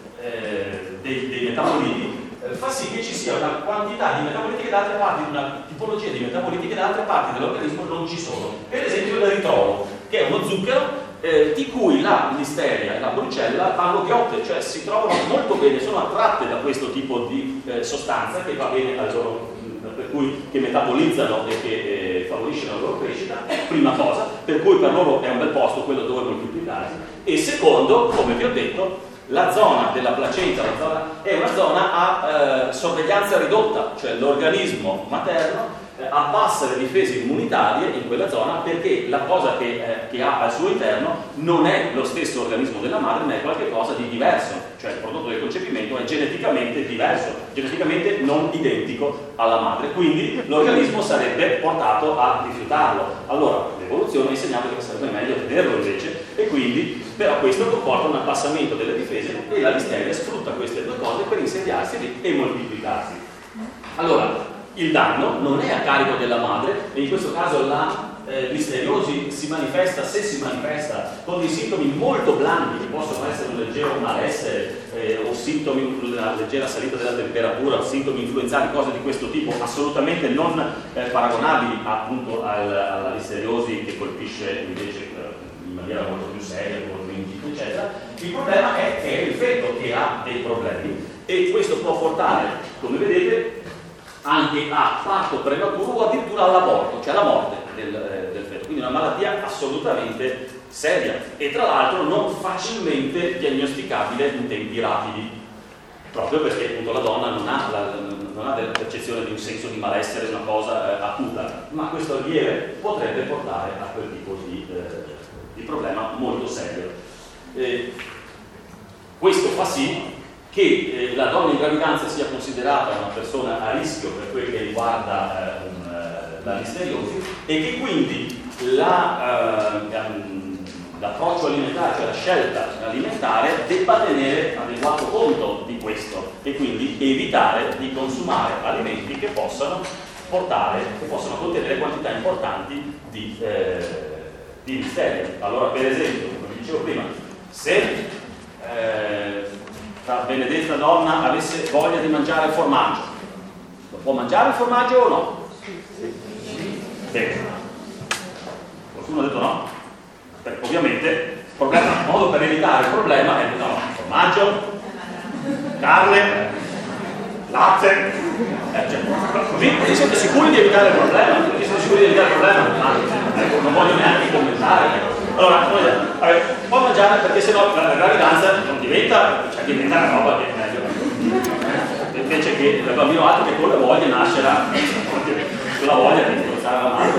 eh, dei, dei metaboliti fa sì che ci sia una quantità di metaboliti che da altre parti, una tipologia di metaboliti che da altre parti dell'organismo non ci sono. Per esempio l'eritrolo, che è uno zucchero eh, di cui la listeria e la brucella hanno ghiotte, cioè si trovano molto bene, sono attratte da questo tipo di eh, sostanza che va bene al loro, per cui che metabolizzano e che eh, favoriscono la loro crescita, prima cosa, per cui per loro è un bel posto quello dove moltiplicarsi. E secondo, come vi ho detto, la zona della placenta la zona, è una zona a eh, sorveglianza ridotta, cioè l'organismo materno eh, abbassa le difese immunitarie in quella zona, perché la cosa che, eh, che ha al suo interno non è lo stesso organismo della madre, ma è qualcosa di diverso, cioè il prodotto del concepimento è geneticamente diverso, geneticamente non identico alla madre, quindi l'organismo sarebbe portato a rifiutarlo. Allora l'evoluzione ha insegnato che sarebbe meglio tenerlo invece, e quindi però questo comporta un abbassamento delle difese e la listeria sfrutta queste due cose per insediarsi lì e moltiplicarsi. Allora, il danno non è a carico della madre, e in questo caso la eh, listeriosi si manifesta, se si manifesta, con dei sintomi molto blandi, che possono essere un leggero malessere eh, o sintomi, una leggera salita della temperatura, sintomi influenzali, cose di questo tipo, assolutamente non eh, paragonabili appunto al, alla listeriosi che colpisce invece eh, in maniera molto più seria, con meningite, eccetera. Il problema è che è il feto che ha dei problemi, e questo può portare, come vedete, anche a parto prematuro o addirittura all'aborto, cioè alla morte del, eh, del feto. Quindi una malattia assolutamente seria e tra l'altro non facilmente diagnosticabile in tempi rapidi, proprio perché appunto la donna non ha, la, non ha della percezione di un senso di malessere, una cosa eh, acuta, ma questo lieve potrebbe portare a quel tipo di, eh, di problema molto serio. Eh, questo fa sì che eh, la donna in gravidanza sia considerata una persona a rischio per quel che riguarda eh, un, eh, la listeriosi, e che quindi la, eh, l'approccio alimentare, cioè la scelta alimentare, debba tenere adeguato conto di questo, e quindi evitare di consumare alimenti che possano portare, che possono contenere quantità importanti di, eh, di listeria. Allora, per esempio, come dicevo prima, se eh, la benedetta donna avesse voglia di mangiare il formaggio, lo può mangiare il formaggio o no? Bene. Qualcuno ha detto no? Perché ovviamente il problema, il modo per evitare il problema è no, formaggio, carne, latte, eh, cioè, così siete sicuri di evitare il problema? Così siete sicuri di evitare il problema? Ah, ecco, non voglio neanche commentare. Allora, vabbè, può mangiare, perché sennò la gravidanza non diventa, cioè diventa una roba che è meglio. Invece che il bambino altro che con la voglia nascerà con la voglia di influenzare la madre.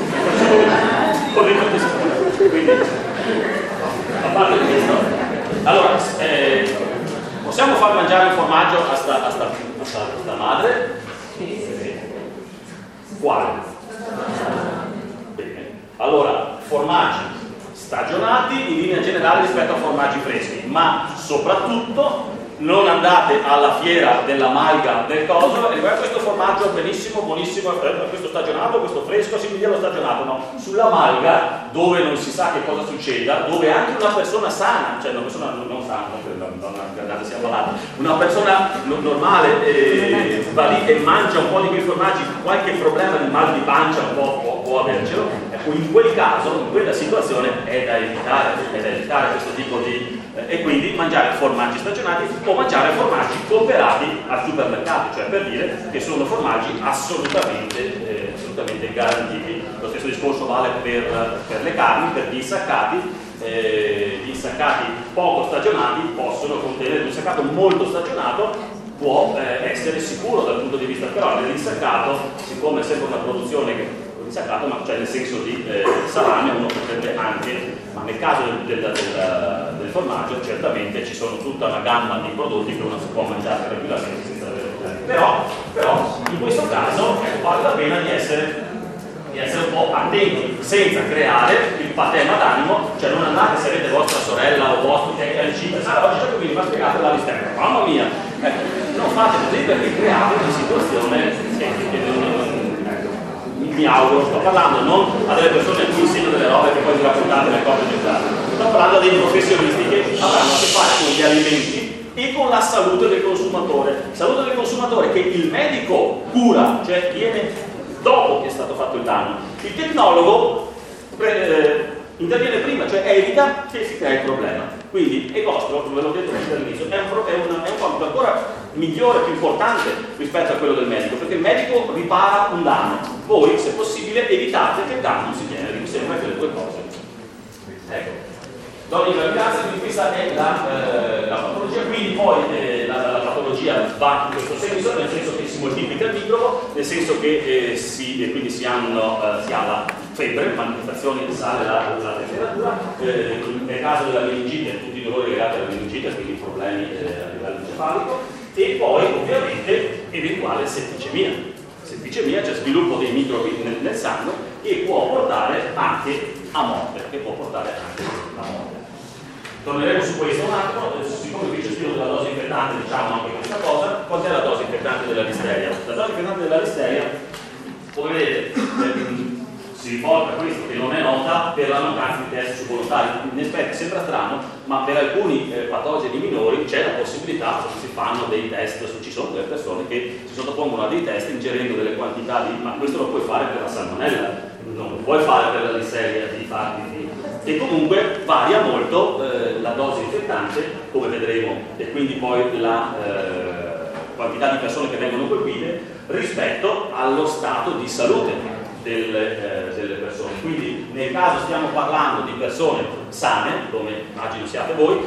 Quindi, a parte questo, allora, eh, possiamo far mangiare il formaggio a sta, a sta, a sta, a sta madre? Quale? Bene. Allora, formaggi stagionati in linea generale rispetto a formaggi freschi, ma soprattutto non andate alla fiera della malga del coso e guarda questo formaggio benissimo, buonissimo, questo stagionato, questo fresco, si lo stagionato, no, sulla malga dove non si sa che cosa succeda, dove anche una persona sana, cioè una persona non sana, non sia malata, una persona normale eh, va lì e mangia un po' di quei formaggi, qualche problema di mal di pancia un po' può, può avercelo, Ecco, in quel caso, in quella situazione è da evitare, è da evitare questo tipo di... Eh, e quindi mangiare formaggi stagionati o mangiare formaggi comprati al supermercato, cioè per dire che sono formaggi assolutamente, eh, assolutamente garantiti. Lo stesso discorso vale per, per le carni, per gli insaccati. Eh, gli insaccati poco stagionati possono contenere un insaccato molto stagionato, può eh, essere sicuro dal punto di vista, però nell'insaccato, siccome è sempre una produzione insaccato, ma cioè nel senso di eh, salame, uno potrebbe anche, ma nel caso del, del, del, del formaggio certamente ci sono tutta una gamma di prodotti che uno si può mangiare tranquillamente senza avere problemi. Però, però in questo caso vale la pena di essere di essere un po' attenti, senza creare il patema d'animo, cioè non andate se avete vostra sorella o vostro che è all'incinta, ah, oggi Giacomini mi ha spiegato la listerna, mamma mia, ecco, non fate così perché create una situazione che, che non, ecco, mi auguro, sto parlando non a delle persone a cui insegnano delle robe che poi vi raccontate le cose di usare, sto parlando dei professionisti che avranno a che fare con gli alimenti e con la salute del consumatore, salute del consumatore che il medico cura, cioè viene dopo che è stato fatto il danno. Il tecnologo eh, interviene prima, cioè evita che si crei il problema. Quindi è vostro, ve l'ho detto all'inizio, è un, è, un, è un compito ancora migliore, più importante rispetto a quello del medico, perché il medico ripara un danno. Voi, se possibile, evitate che il danno si generi, mi sembra che le due cose. Ecco. Donne in gravidanza, quindi questa è la, eh, la patologia, quindi poi eh, la, la patologia va in questo senso, nel senso che si moltiplica il microbo, nel senso che eh, si, eh, quindi si, hanno, eh, si ha la febbre, manifestazioni, sale la, la temperatura, eh, nel caso della meningite, tutti i dolori legati alla meningite, quindi problemi eh, a livello encefalico, e poi ovviamente eventuale setticemia. Setticemia, cioè sviluppo dei microbi nel, nel sangue, che può portare anche a morte, che può portare anche a morte. Torneremo su questo un attimo, siccome qui c'è scritto della dose infettante, diciamo anche questa cosa. Quant'è la dose infettante della listeria? La dose infettante della listeria, come vedete, eh, si riporta a questo che non è nota per la mancanza di test su volontari. In effetti sembra strano, ma per alcuni eh, patogeni minori c'è la possibilità che si fanno dei test, su, ci sono delle persone che si sottopongono a dei test ingerendo delle quantità di, ma questo lo puoi fare per la salmonella, non lo puoi fare per la listeria di farti di e comunque varia molto eh, la dose infettante, come vedremo, e quindi poi la eh, quantità di persone che vengono colpite rispetto allo stato di salute delle, eh, delle persone. Quindi nel caso stiamo parlando di persone sane, come immagino siate voi,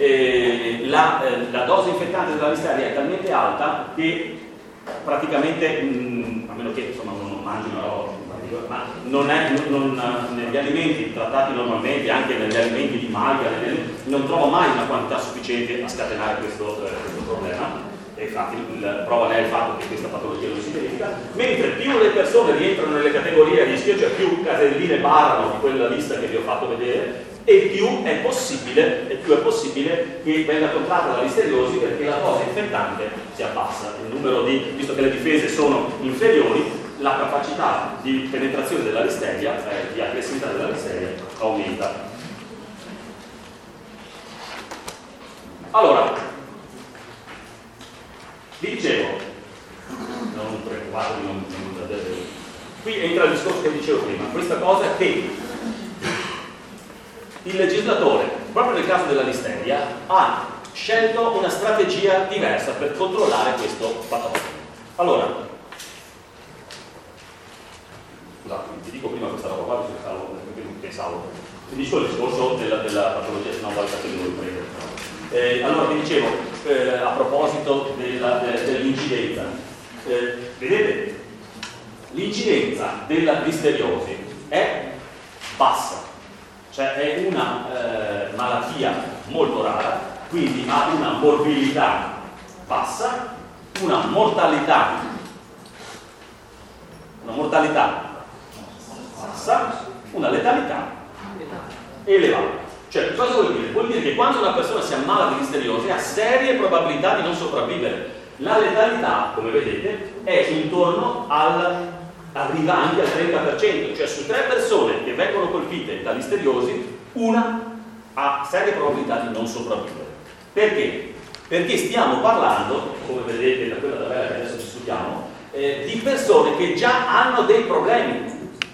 eh, la, eh, la dose infettante della listeria è talmente alta che praticamente, mh, a meno che insomma non mangino roba, ma non è, non, negli alimenti trattati normalmente, anche negli alimenti di maglia, non trovo mai una quantità sufficiente a scatenare questo, eh, questo problema, e infatti la prova ne è il fatto che questa patologia non si verifica, mentre più le persone rientrano nelle categorie a rischio, cioè più caselline barrano di quella lista che vi ho fatto vedere, e più è possibile, e più è possibile che venga contratta la listeriosi, perché la dose infettante si abbassa, il numero di, visto che le difese sono inferiori, la capacità di penetrazione della listeria, eh, di aggressività della listeria aumenta. Allora, vi dicevo, non preoccupatevi, non, non, non, qui entra il discorso che dicevo prima, questa cosa che il legislatore, proprio nel caso della listeria, ha scelto una strategia diversa per controllare questo patogeno. Allora, scusate, vi dico prima questa roba qua, perché pensavo, finisco il discorso della, della patologia, se no poi facendo voi prendere. Eh, allora vi dicevo, eh, a proposito della, de, dell'incidenza, eh, vedete, l'incidenza della listeriosi è bassa, cioè è una eh, malattia molto rara, quindi ha una morbilità bassa, una mortalità, una mortalità bassa, una letalità elevata. Cioè, cosa vuol dire? Vuol dire che quando una persona si ammala di listeriosi ha serie probabilità di non sopravvivere. La letalità, come vedete, è intorno al, arriva anche al trenta per cento, cioè su tre persone che vengono colpite da listeriosi, una ha serie probabilità di non sopravvivere. Perché? Perché stiamo parlando, come vedete da quella tabella che adesso ci studiamo, eh, di persone che già hanno dei problemi.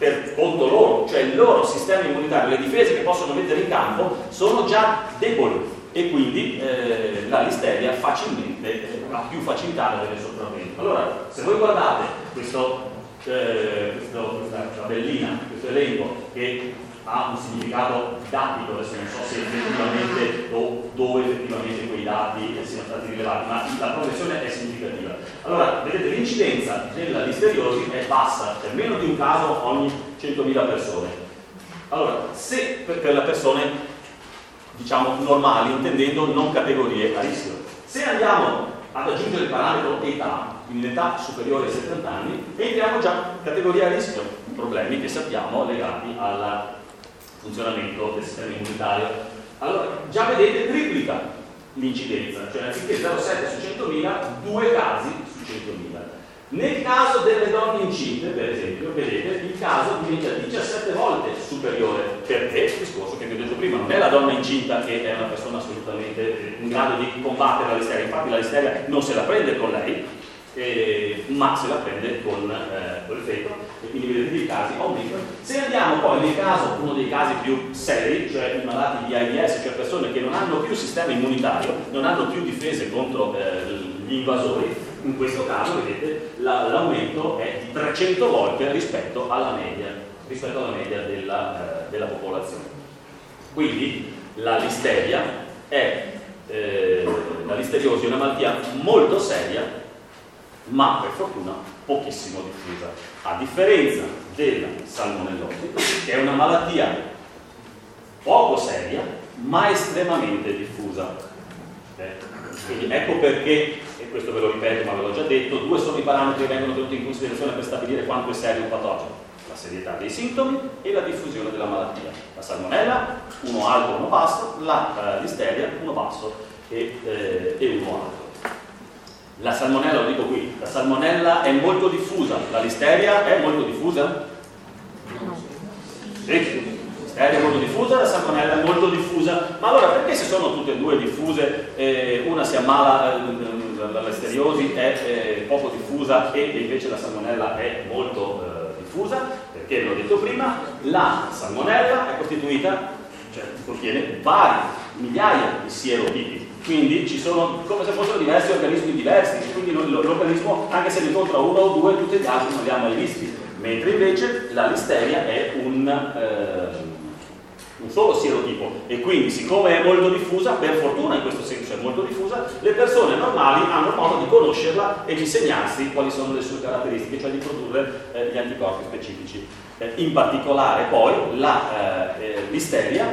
per conto loro, cioè il loro sistema immunitario, le difese che possono mettere in campo sono già deboli e quindi eh, la listeria facilmente eh, ha più facilità ad avere sopravvento. Allora, se voi guardate questo, eh, questo, questa tabellina, questo elenco che ha un significato didattico, adesso non so se effettivamente o dove effettivamente quei dati siano stati rilevati, ma la progressione è significativa. Allora, vedete, l'incidenza della listeriosi è bassa, cioè meno di un caso ogni centomila persone. Allora, se per, per le persone diciamo normali, intendendo non categorie a rischio. Se andiamo ad aggiungere il parametro età, in età superiore ai settanta anni, entriamo già in categoria a rischio, problemi che sappiamo legati al funzionamento del sistema immunitario. Allora, già vedete, triplica l'incidenza, cioè anziché zero virgola sette su centomila, due casi su centomila. Nel caso delle donne incinte, per esempio, vedete, il caso diventa diciassette volte superiore. Perché? Il discorso che vi ho detto prima, non è la donna incinta che è una persona assolutamente in grado di combattere la listeria, infatti la listeria non se la prende con lei, eh, ma se la prende con, eh, con il feto, e quindi vedete i casi aumentano. Se andiamo poi nel caso, uno dei casi più seri, cioè i malati di AIDS, cioè persone che non hanno più sistema immunitario, non hanno più difese contro eh, gli invasori, in questo caso vedete l'aumento è di trecento volte rispetto alla media, rispetto alla media della, eh, della popolazione. Quindi la listeria è eh, la listeriosi è una malattia molto seria, ma per fortuna pochissimo diffusa, a differenza della salmonellosi, che è una malattia poco seria ma estremamente diffusa. Eh? Quindi ecco perché, e questo ve lo ripeto ma ve l'ho già detto, due sono i parametri che vengono tenuti in considerazione per stabilire quanto è serio un patogeno: la serietà dei sintomi e la diffusione della malattia. La salmonella, uno alto, uno basso; la eh, listeria, uno basso e, eh, e uno alto. La salmonella, lo dico qui, la salmonella è molto diffusa, la listeria è molto diffusa? Sì. La listeria è molto diffusa, la salmonella è molto diffusa. Ma allora perché se sono tutte e due diffuse, eh, una si ammala, eh, la listeriosi è eh, poco diffusa e invece la salmonella è molto eh, diffusa? Perché, ve l'ho detto prima, la salmonella è costituita, cioè contiene vari, migliaia di sierotipi. Quindi ci sono come se fossero diversi organismi diversi, quindi l'organismo, anche se ne incontra uno o due, tutti gli altri non li ha mai visti. Mentre invece la listeria è un... Eh, un solo sierotipo, e quindi siccome è molto diffusa, per fortuna in questo senso è molto diffusa, le persone normali hanno modo di conoscerla e di segnarsi quali sono le sue caratteristiche, cioè di produrre eh, gli anticorpi specifici. Eh, in particolare poi la eh, eh, listeria,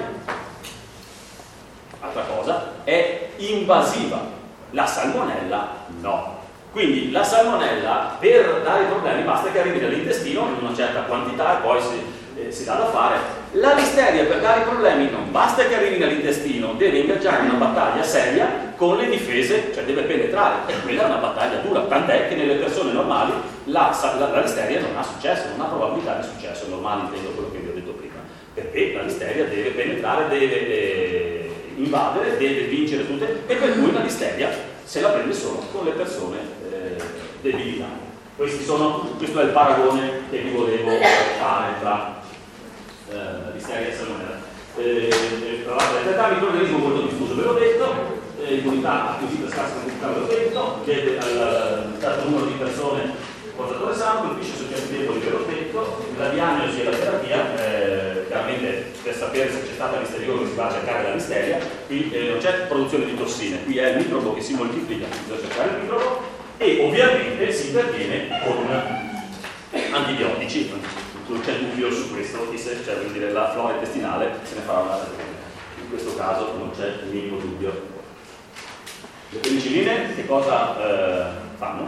altra cosa, è invasiva, la salmonella no. Quindi la salmonella, per dare problemi, basta che arrivi nell'intestino in una certa quantità e poi si, eh, si dà da fare. La listeria, per dare problemi, non basta che arrivi nell'intestino, deve ingaggiare una battaglia seria con le difese, cioè deve penetrare, e quella è una battaglia dura, tant'è che nelle persone normali la, la, la listeria non ha successo, non ha probabilità di successo, normale intendo quello che vi ho detto prima, perché la listeria deve penetrare, deve eh, invadere, deve vincere tutte, e per cui la listeria se la prende solo con le persone eh, debilitate. Questi sono, questo è il paragone che vi volevo fare tra Uh, listeria e salmonella. Eh, tra l'altro, l'età è un microorganismo molto diffuso, ve l'ho detto, eh, immunità acquisita scarsa quantità, ve l'ho detto, chiede al dato numero di persone portatore sano, colpisce soggetti deboli, ve l'ho detto, la diagnosi e la terapia, eh, chiaramente per sapere se c'è stata listeriosi si va a cercare la listeria, qui eh, non c'è produzione di tossine, qui è il microbo che si moltiplica, bisogna cercare il microbo, e ovviamente si interviene con antibiotici. Non c'è dubbio su questo, cioè vuol dire la flora intestinale se ne farà una ragione. In questo caso non c'è il minimo dubbio. Le penicilline che cosa eh, fanno?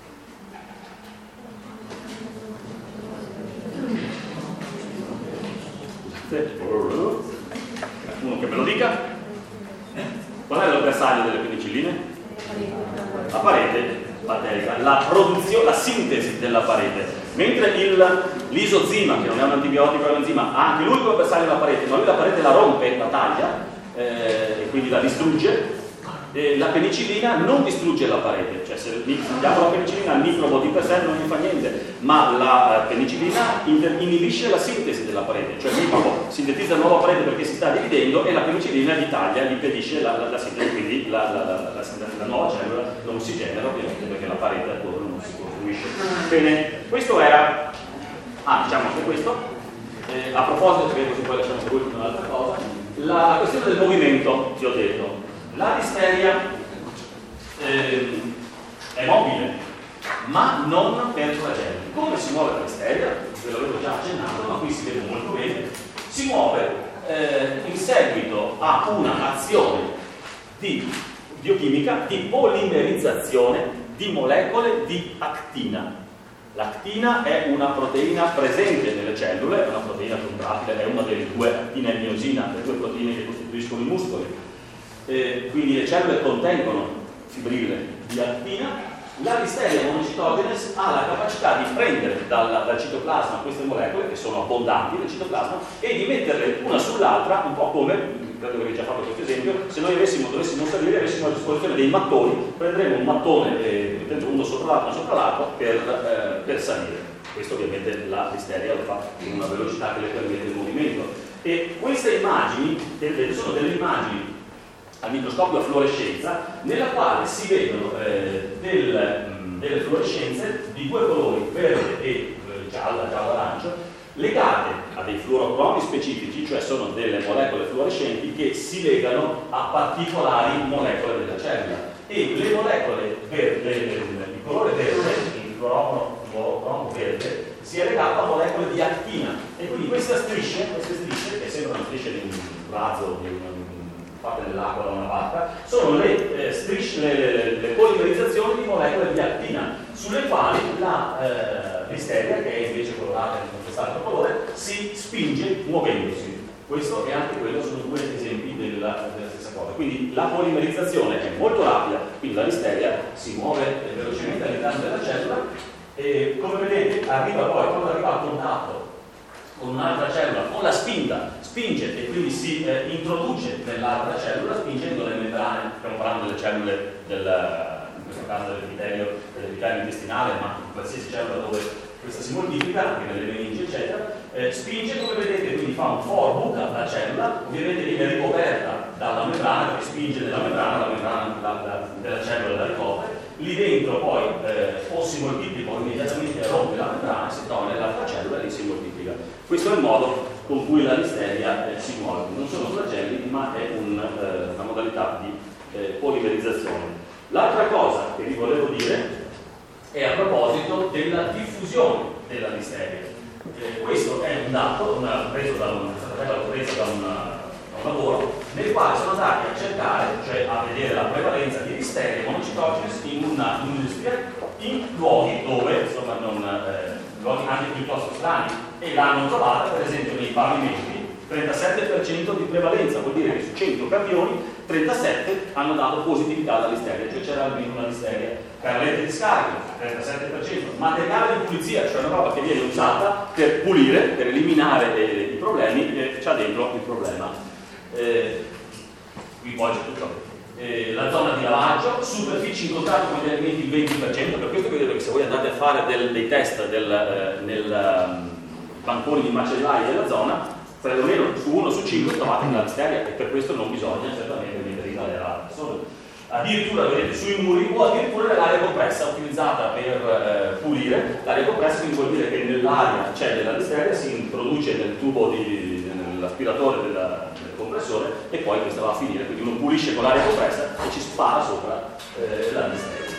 Uno che me lo dica. Qual è l'avversario delle penicilline? La parete batterica, la produzione, la sintesi della parete. Mentre l'isozima, che non è un antibiotico, è un enzima, ha anche lui come avversario la parete, ma lui la parete la rompe, la taglia, eh, e quindi la distrugge, eh, la penicillina non distrugge la parete, cioè se diamo la penicillina al microbo di per sé non gli fa niente, ma la penicillina inibisce la sintesi della parete, cioè il microbo sintetizza una nuova parete perché si sta dividendo e la penicillina gli taglia, gli impedisce la, la, la sintesi, quindi la, la, la, la, la nuova cellula non si genera ovviamente perché la parete attorno non si costruisce. Bene, questo era, ah diciamo anche questo, eh, a proposito, perché così poi lasciamo per ultimo un'altra cosa, la, la questione del movimento, ti ho detto, la listeria eh, è mobile, ma non per flagelli. Come si muove la listeria? Ve l'avevo già accennato, ma qui si vede molto bene. Si muove eh, in seguito a un'azione di biochimica di polimerizzazione di molecole di actina. L'actina è una proteina presente nelle cellule, è una proteina contrattile, è una delle due, actina e miosina, le due proteine che costituiscono i muscoli. Eh, quindi le cellule contengono fibrille di actina. La listeria monocitogenes ha la capacità di prendere dal, dal citoplasma queste molecole, che sono abbondanti nel citoplasma, e di metterle una sull'altra, un po' come, credo che vi già fatto questo esempio, se noi avessimo, dovessimo salire, avessimo a disposizione dei mattoni, prenderemo un mattone, eh, mettendo uno sopra l'altro, sopra l'altro, per, eh, per salire. Questo ovviamente la listeria lo fa in una velocità che le permette il movimento. E queste immagini sono delle immagini al microscopio a fluorescenza, nella quale si vedono eh, del, mh, delle fluorescenze di due colori, verde e eh, gialla, giallo-arancio, legate a dei fluorocromi specifici, cioè sono delle molecole fluorescenti che si legano a particolari molecole della cellula. E le molecole verde, il colore verde, il fluorocromo verde, si è legato a molecole di actina. E quindi queste strisce, queste strisce che sembrano strisce di un razzo, di un fatte nell'acqua da una barca, sono le, eh, strisce, le, le, le polimerizzazioni di molecole di actina, sulle quali la eh, listeria, che è invece colorata in quest'altro colore, si spinge muovendosi. Questo e anche quello sono due esempi della, della stessa cosa. Quindi la polimerizzazione è molto rapida, quindi la listeria si muove velocemente all'interno della cellula e, come vedete, arriva poi, quando arriva a contatto con un'altra cellula, con la spinta, spinge e quindi si eh, introduce nell'altra cellula, spingendo le membrane, stiamo parlando delle cellule, del, in questo caso dell'epitelio, dell'epitelio intestinale, ma in qualsiasi cellula dove questa si moltiplica, anche nelle meningi eccetera, eh, spinge, come vedete, quindi fa un foro, buca la cellula, ovviamente viene ricoperta dalla membrana, che spinge nella membrana, la membrana la, la, della cellula la ricopre, lì dentro poi eh, o si moltiplica o immediatamente rompe la membrana, si toglie l'altra cellula e lì si moltiplica. Questo è il modo con cui la listeria eh, si muove. Non sono flagelli, ma è un, eh, una modalità di eh, polimerizzazione. L'altra cosa che vi volevo dire è a proposito della diffusione della listeria. Eh, questo è un dato una, preso da un, preso da un, da un lavoro nel quale sono andati a cercare, cioè a vedere la prevalenza di listeria monocitogenes in una industria in luoghi dove, insomma, non, eh, luoghi anche piuttosto strani, e l'hanno trovata per esempio nei pavimenti, trentasette per cento di prevalenza, vuol dire che su cento campioni trentasette hanno dato positività alla listeria, cioè c'era almeno una listeria. Carrellette di scarico, trentasette per cento, materiale di pulizia, cioè una roba che viene usata per pulire, per eliminare eh, i problemi, e c'ha dentro il problema. Eh, qui poi c'è tutto. Eh, la zona di lavaggio, superfici in contatto con gli alimenti il venti per cento, per questo vedo che se voi andate a fare del, dei test del, eh, nel um, bancone di macellai della zona, perlomeno su uno su cinque trovate una listeria, e per questo non bisogna certamente mettere in galera persone. Addirittura vedete sui muri, o addirittura nell'aria compressa utilizzata per eh, pulire. L'aria compressa quindi vuol dire che nell'aria c'è della listeria, si introduce nel tubo di, nell'aspiratore della, del compressore e poi questa va a finire, quindi uno pulisce con l'aria compressa e ci spara sopra eh, la listeria.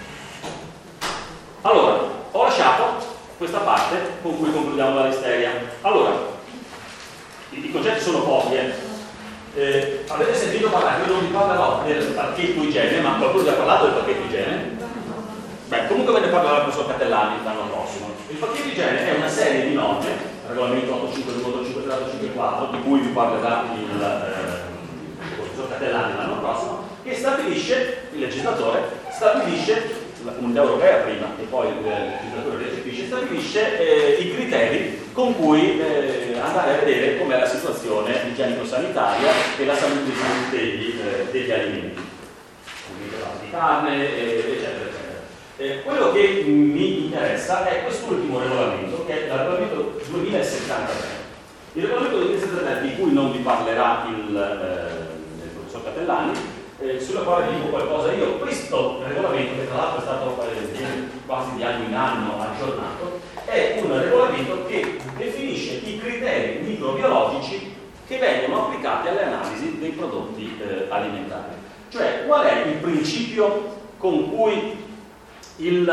Allora, ho lasciato questa parte con cui concludiamo la listeria. Allora, i, i concetti sono pochi, eh. Eh, avete sentito parlare, io non vi parlerò del pacchetto igiene, ma qualcuno vi ha parlato del pacchetto igiene? Beh, comunque ve ne parlerà il professor Catellani l'anno prossimo. Il pacchetto igiene è una serie di norme, regolamento ottocentocinquantadue, ottocentocinquantaquattro, di cui vi parlerà il, eh, il professor Catellani l'anno prossimo, che stabilisce, il legislatore stabilisce, la Comunità Europea prima e poi il legislatore recepisce, stabilisce eh, i criteri con cui eh, andare a vedere com'è la situazione igienico-sanitaria e la salute degli, eh, degli alimenti. pulite base di carne, eccetera, eccetera. Eh, quello che mi interessa è quest'ultimo regolamento, che è il regolamento duemilasettantatré. Il regolamento duemilasettantatré, di cui non vi parlerà il, eh, il professor Catellani, eh, sulla quale dico qualcosa io. Questo regolamento, che tra l'altro è stato eh, quasi di anno in anno aggiornato, è un regolamento che definisce i criteri microbiologici che vengono applicati alle analisi dei prodotti eh, alimentari. Cioè, qual è il principio con cui il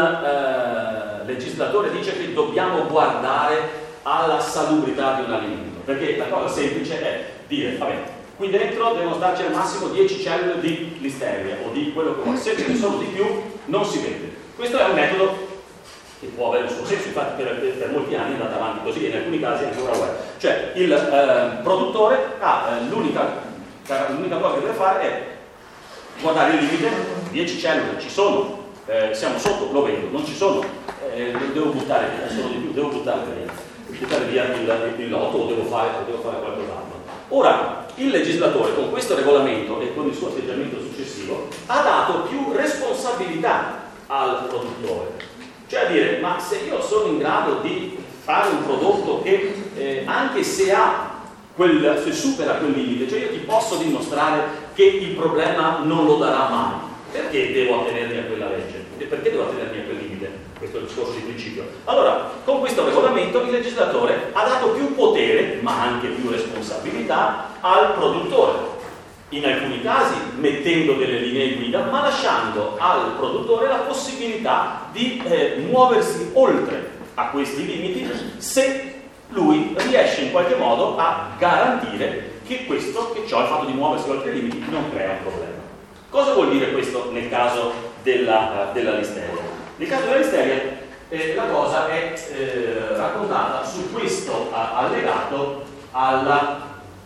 eh, legislatore dice che dobbiamo guardare alla salubrità di un alimento? Perché la cosa semplice è dire, vabbè, qui dentro devono starci al massimo dieci cellule di listeria o di quello che vuoi, se ce ne sono di più non si vende. Questo è un metodo che può avere il suo senso, infatti per, per molti anni è andato avanti così e in alcuni casi ancora lo è. Cioè il eh, produttore ha eh, l'unica, l'unica cosa che deve fare è guardare il limite, dieci cellule ci sono, eh, siamo sotto, lo vendo, non ci sono, eh, devo buttare via, sono di più, devo buttare via, buttare via il, il lotto o devo fare, o devo fare qualcos'altro. Ora, il legislatore con questo regolamento e con il suo atteggiamento successivo ha dato più responsabilità al produttore. Cioè a dire, ma se io sono in grado di fare un prodotto che eh, anche se, ha quel, se supera quel limite, cioè io ti posso dimostrare che il problema non lo darà mai, perché devo attenermi a quella legge? E perché devo attenermi a quel limite? Questo è il discorso di principio. Allora, con questo regolamento il legislatore ha dato più potere, ma anche più responsabilità al produttore. In alcuni casi mettendo delle linee guida, ma lasciando al produttore la possibilità di eh, muoversi oltre a questi limiti se lui riesce in qualche modo a garantire che questo, che ciò, il fatto di muoversi oltre i limiti, non crea un problema. Cosa vuol dire questo nel caso della, della listeria? Nel caso della listeria eh, la cosa è eh, raccontata su questo allegato alla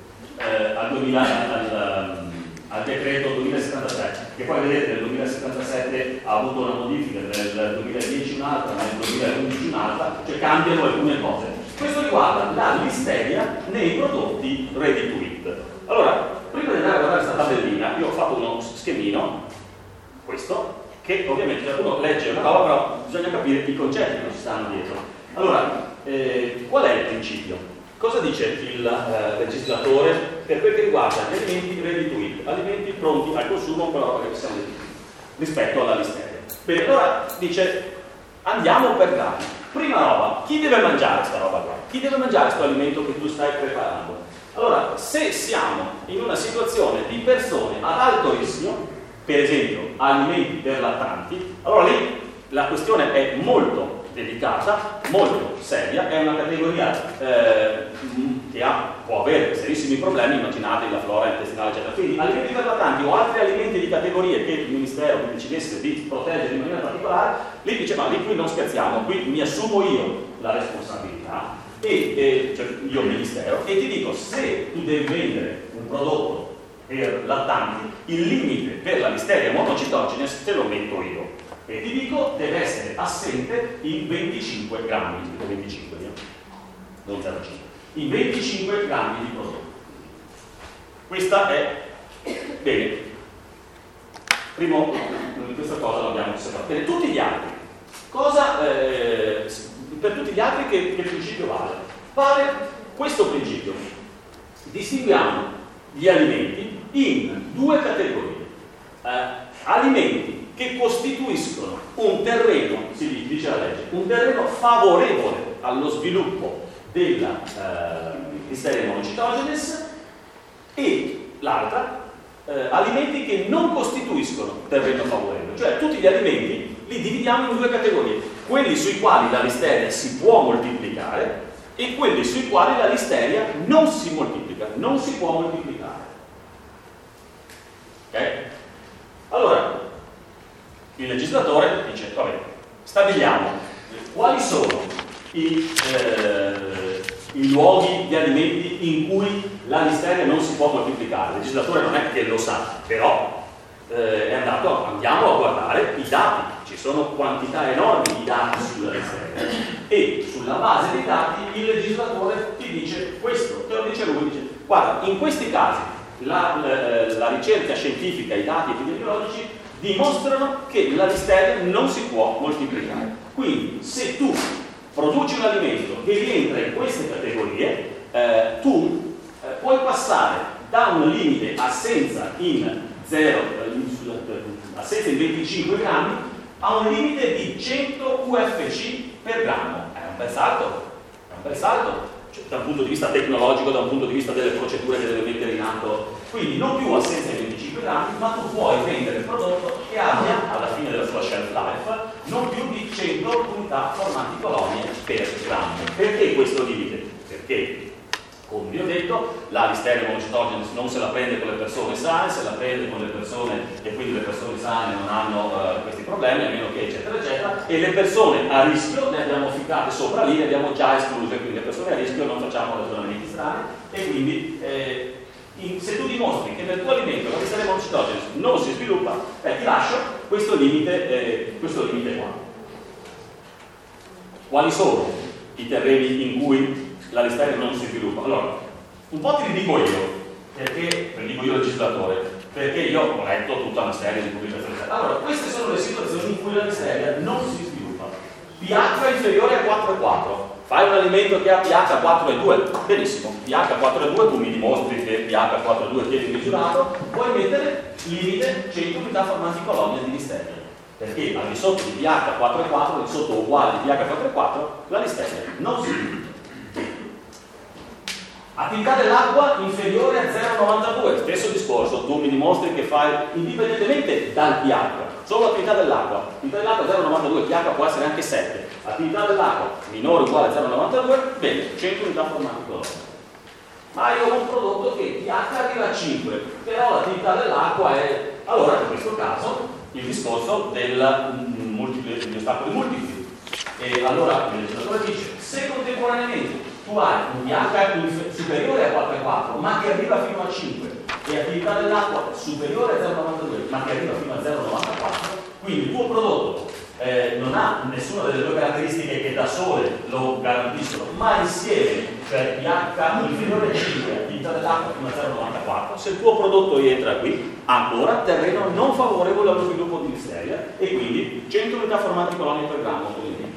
Eh, al, duemila, al, al decreto duemilasettantasette, che poi vedete nel duemilasettantasette ha avuto una modifica, nel duemiladieci un'altra, nel duemilaundici un'altra, cioè cambiano alcune cose. Questo riguarda la listeria nei prodotti ready to eat. Allora, prima di andare a guardare questa tabellina, io ho fatto uno schemino, questo, che ovviamente uno legge una roba, però bisogna capire i concetti che ci stanno dietro. Allora, eh, qual è il principio? Cosa dice il eh, legislatore per quel che riguarda gli alimenti ready to eat, alimenti pronti al consumo, quella roba che possiamo dire, rispetto alla listeria? Bene, allora dice, andiamo per gradi. Prima roba, chi deve mangiare questa roba qua? Chi deve mangiare questo alimento che tu stai preparando? Allora, se siamo in una situazione di persone ad alto rischio, per esempio alimenti per lattanti, allora lì la questione è molto delicata, molto seria, è una categoria eh, che ha, può avere serissimi problemi, immaginate la flora intestinale, eccetera. Quindi alimenti per lattanti o altri alimenti di categorie che il Ministero decidesse di proteggere in maniera particolare, lì dice, ma lì qui non scherziamo, qui mi assumo io la responsabilità, e, e cioè io Ministero, e ti dico, se tu devi vendere un prodotto per lattanti, il limite per la listeria monocitogenes te lo metto io. E ti dico, deve essere assente in venticinque grammi, venticinque, non zero virgola cinque, in venticinque grammi di prodotto. Questa è, bene, primo, questa cosa l'abbiamo osservata. Bene, tutti gli altri, cosa, eh, per tutti gli altri che, che principio vale? Vale questo principio. Distinguiamo gli alimenti in due categorie. Eh, alimenti che costituiscono un terreno, si dice la legge, un terreno favorevole allo sviluppo della eh, listeria monocitogenes, e l'altra, eh, alimenti che non costituiscono terreno favorevole. Cioè tutti gli alimenti li dividiamo in due categorie: quelli sui quali la listeria si può moltiplicare e quelli sui quali la listeria non si moltiplica, non si può moltiplicare. Ok? Allora, il legislatore dice, vabbè, stabiliamo quali sono i, eh, i luoghi, gli alimenti in cui la listeria non si può moltiplicare. Il legislatore non è che lo sa, però eh, è andato, andiamo a guardare i dati. Ci sono quantità enormi di dati sulla listeria e sulla base dei dati il legislatore ti dice questo, te lo dice lui, dice, guarda, in questi casi la, la, la ricerca scientifica, i dati epidemiologici dimostrano che la listeria non si può moltiplicare. Quindi se tu produci un alimento che rientra in queste categorie, eh, tu eh, puoi passare da un limite assenza in zero, assenza in venticinque grammi a un limite di cento U F C per grammo. È un bel salto, è un bel salto. Da un punto di vista tecnologico, da un punto di vista delle procedure che deve mettere in atto, quindi non più assenza di venticinque grammi, ma tu puoi vendere il prodotto che abbia alla fine della sua shelf life non più di cento unità formanti colonie per grammo. Perché questo limite? Perché, come vi ho detto, la Listeria monocytogenes non se la prende con le persone sane, se la prende con le persone, e quindi le persone sane non hanno uh, questi problemi, a meno che eccetera eccetera, e le persone a rischio le abbiamo ficcate sopra lì, le abbiamo già escluse, quindi le persone a rischio non facciamo ragionamenti strani, e quindi eh, in, se tu dimostri che nel tuo alimento la Listeria monocytogenes non si sviluppa, eh, ti lascio questo limite, eh, questo limite qua. Quali sono i terreni in cui la listeria non si sviluppa? Allora, un po' ti dico io, perché, ve dico io legislatore, perché io ho letto tutta una serie di pubblicazioni. Allora, queste sono le situazioni in cui la listeria non si sviluppa. pH inferiore a quattro virgola quattro. Fai un alimento che ha pH quattro virgola due, benissimo. pH quattro virgola due, tu mi dimostri che pH quattro virgola due tieni misurato, puoi mettere limite cento unità formanti colonie di listeria. Perché al di sotto di pH quattro virgola quattro, al di sotto uguale di pH quattro virgola quattro, la listeria non si sviluppa. Attività dell'acqua inferiore a zero virgola novantadue, stesso discorso, tu mi dimostri che fai indipendentemente dal pH, solo attività dell'acqua, attività dell'acqua zero virgola novantadue, pH può essere anche sette, attività dell'acqua minore o uguale a zero virgola novantadue, bene, cento unità formanti colonie. Ma io ho un prodotto che pH arriva a cinque, però l'attività dell'acqua è, allora in questo caso, il discorso del multipli, degli ostacoli multipli. E allora il legislatore dice, se contemporaneamente tu hai un pH superiore a quattro virgola quattro ma che arriva fino a cinque e attività dell'acqua superiore a zero virgola novantadue ma che arriva fino a zero virgola novantaquattro, quindi il tuo prodotto eh, non ha nessuna delle due caratteristiche che da sole lo garantiscono, ma insieme, cioè pH inferiore a cinque e attività dell'acqua fino a zero virgola novantaquattro, se il tuo prodotto rientra qui, ancora terreno non favorevole allo sviluppo di listeria e quindi cento unità formanti colonie per grammo.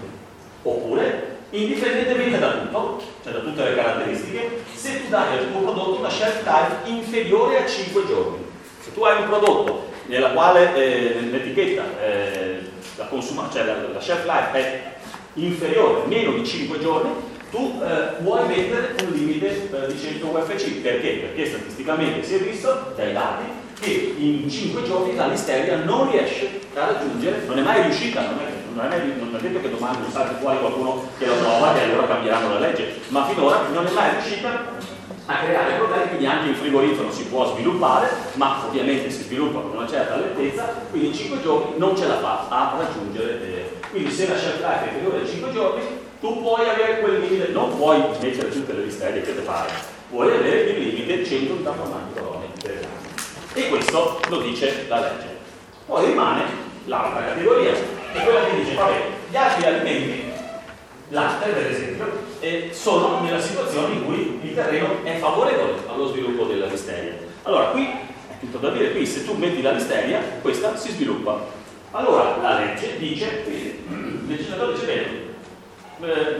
Oppure, indipendentemente da tutto, cioè da tutte le caratteristiche, se tu dai al tuo prodotto una shelf life inferiore a cinque giorni. Se tu hai un prodotto nella quale eh, nell'etichetta eh, la, cioè la, la shelf life è inferiore, meno di cinque giorni, tu eh, puoi mettere un limite eh, di cento U F C. Perché? Perché statisticamente si è visto dai dati che in cinque giorni la listeria non riesce a raggiungere, non è mai riuscita, non è Non è, non è detto che domani non salti fuori qualcuno che lo trova e allora cambieranno la legge, ma finora non è mai riuscita a creare problemi, quindi anche in frigorifero si può sviluppare, ma ovviamente si sviluppa con una certa lentezza, quindi in cinque giorni non ce la fa a raggiungere. Eh. Quindi se la shelf life è inferiore a cinque giorni, tu puoi avere quel limite, non puoi mettere tutte le listerie che te pare, puoi avere il limite cento unità formanti colonie per grammo. E questo lo dice la legge. Poi rimane l'altra categoria, è quella che dice, vabbè, gli altri alimenti, latte per esempio, eh, sono nella situazione in cui il terreno è favorevole allo sviluppo della listeria. Allora qui è tutto da dire, qui se tu metti la listeria, questa si sviluppa. Allora la legge dice, il legislatore dice bene, eh,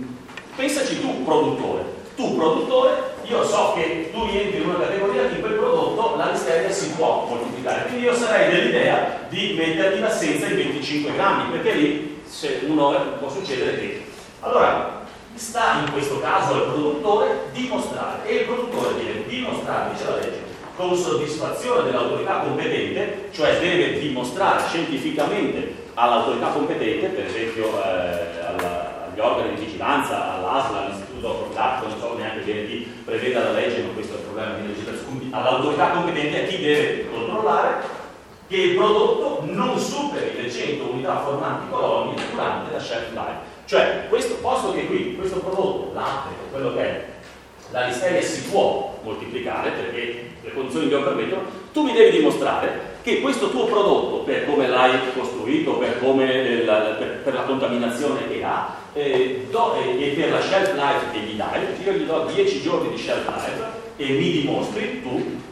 pensaci tu produttore, tu produttore, io so che tu rientri in una categoria che in quel prodotto la listeria si può moltiplicare, quindi io sarei dell'idea di metterti l'assenza in venticinque grammi, perché lì se uno può succedere che allora sta in questo caso al produttore dimostrare, e il produttore deve dimostrare, dice la legge, con soddisfazione dell'autorità competente, cioè deve dimostrare scientificamente all'autorità competente, per esempio eh, alla gli organi di vigilanza, all'A S L, all'istituto profilattico, non so neanche bene chi preveda la legge, ma questo è il problema di legislazione, all'autorità competente, a chi deve controllare che il prodotto non superi le cento unità formanti colonie durante la shelf life. Cioè, questo, posto che qui questo prodotto, latte, quello che è, la listeria si può moltiplicare perché le condizioni lo permettono, tu mi devi dimostrare che questo tuo prodotto, per come l'hai costruito, per, come la, per, per la contaminazione che ha, eh, do, eh, e per la shelf life che gli dai, io gli do dieci giorni di shelf life e mi dimostri tu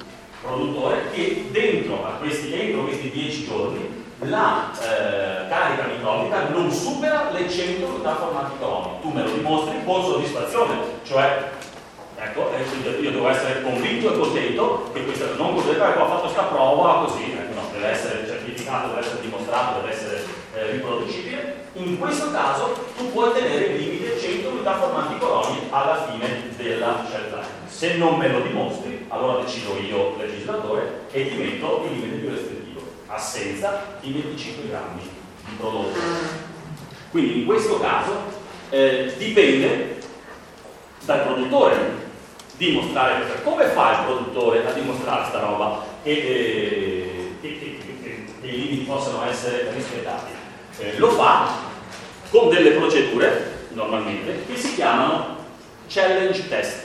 produttore che dentro a questi, entro questi dieci giorni la eh, carica microbica non supera le cento unità formati coloni. Tu me lo dimostri con soddisfazione, cioè ecco, io devo essere convinto e contento che questa non contento che ho fatto questa prova così, ecco, no, deve essere certificato, deve essere dimostrato, deve essere eh, riproducibile. In questo caso tu puoi tenere il limite cento unità formanti coloni alla fine della shelf life. Se non me lo dimostri, allora decido io, legislatore, e ti metto il limite più restrittivo, assenza di venticinque grammi di prodotto. Quindi in questo caso eh, dipende dal produttore dimostrare questo. Come fa il produttore a dimostrare sta roba e eh, che, che, che, che i limiti possano essere rispettati? Eh, lo fa con delle procedure, normalmente, che si chiamano challenge test,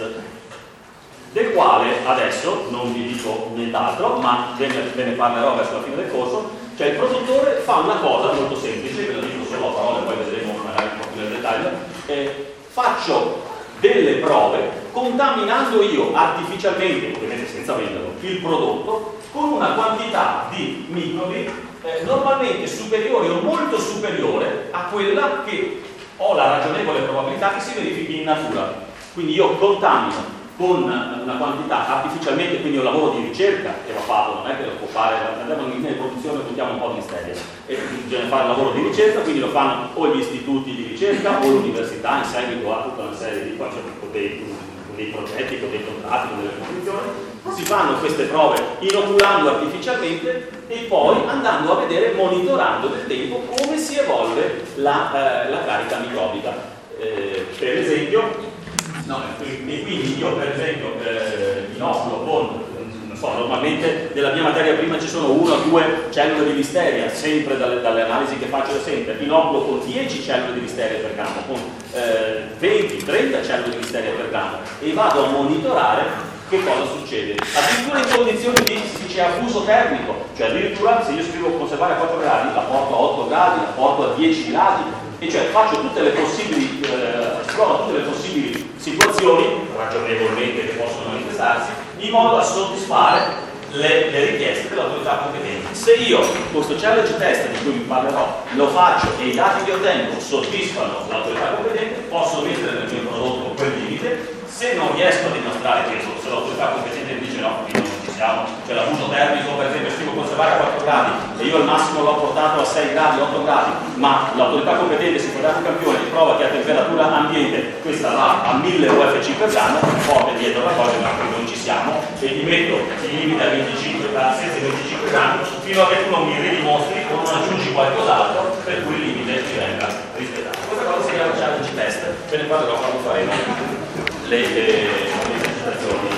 del quale adesso non vi dico nient'altro, ma ve ne, ve ne parlerò verso la fine del corso. Cioè il produttore fa una cosa molto semplice, ve lo dico solo a parole, poi vedremo magari un po' più nel dettaglio. Eh, faccio delle prove contaminando io artificialmente, ovviamente senza venderlo, il prodotto con una quantità di microbi eh, normalmente superiore o molto superiore a quella che ho la ragionevole probabilità che si verifichi in natura. Quindi io contamino con una quantità artificialmente, quindi un lavoro di ricerca che va fatto, non è che lo può fare, andiamo in produzione e buttiamo un po' di stelle, e bisogna fare un lavoro di ricerca, quindi lo fanno o gli istituti di ricerca o l'università in seguito a tutta una serie di dei, dei progetti, con dei contratti, con delle condizioni, si fanno queste prove inoculando artificialmente e poi andando a vedere, monitorando nel tempo come si evolve la, eh, la carica microbica. Eh, per esempio, no, e quindi io per esempio eh, inoculo con, non so, normalmente nella mia materia prima ci sono una o due cellule di listeria, sempre dalle, dalle analisi che faccio da sempre, inoculo con dieci cellule di listeria per campo, con eh, venti trenta cellule di listeria per campo e vado a monitorare che cosa succede. Addirittura in condizioni di si dice abuso termico, cioè addirittura se io scrivo conservare a quattro gradi, la porto a otto gradi, la porto a dieci gradi, e cioè faccio tutte le possibili, eh, provo tutte le possibili situazioni ragionevolmente che possono manifestarsi in modo da soddisfare le, le richieste dell'autorità competente. Se io questo challenge test di cui vi parlerò lo faccio e i dati che ottengo soddisfano l'autorità competente, posso mettere nel mio prodotto quel limite. Se non riesco a dimostrare questo, se l'autorità competente dice no, qui non ci siamo, c'è l'abuso termico, per esempio scrivo conservare a quattro gradi e io al massimo l'ho portato a sei gradi, otto gradi, ma l'autorità competente si può dare un campione e prova che a temperatura ambiente questa va a mille U F C per grammo, porta dietro la cosa, ma qui non ci siamo, e ti metto il limite a venticinque grammi, senza venticinque grammi, fino a che tu non mi ridimostri o non aggiungi qualcos'altro per cui il limite ci venga rispettato. Questa cosa si chiama challenge test, ve ne parlerò quando faremo le, le, le esercitazioni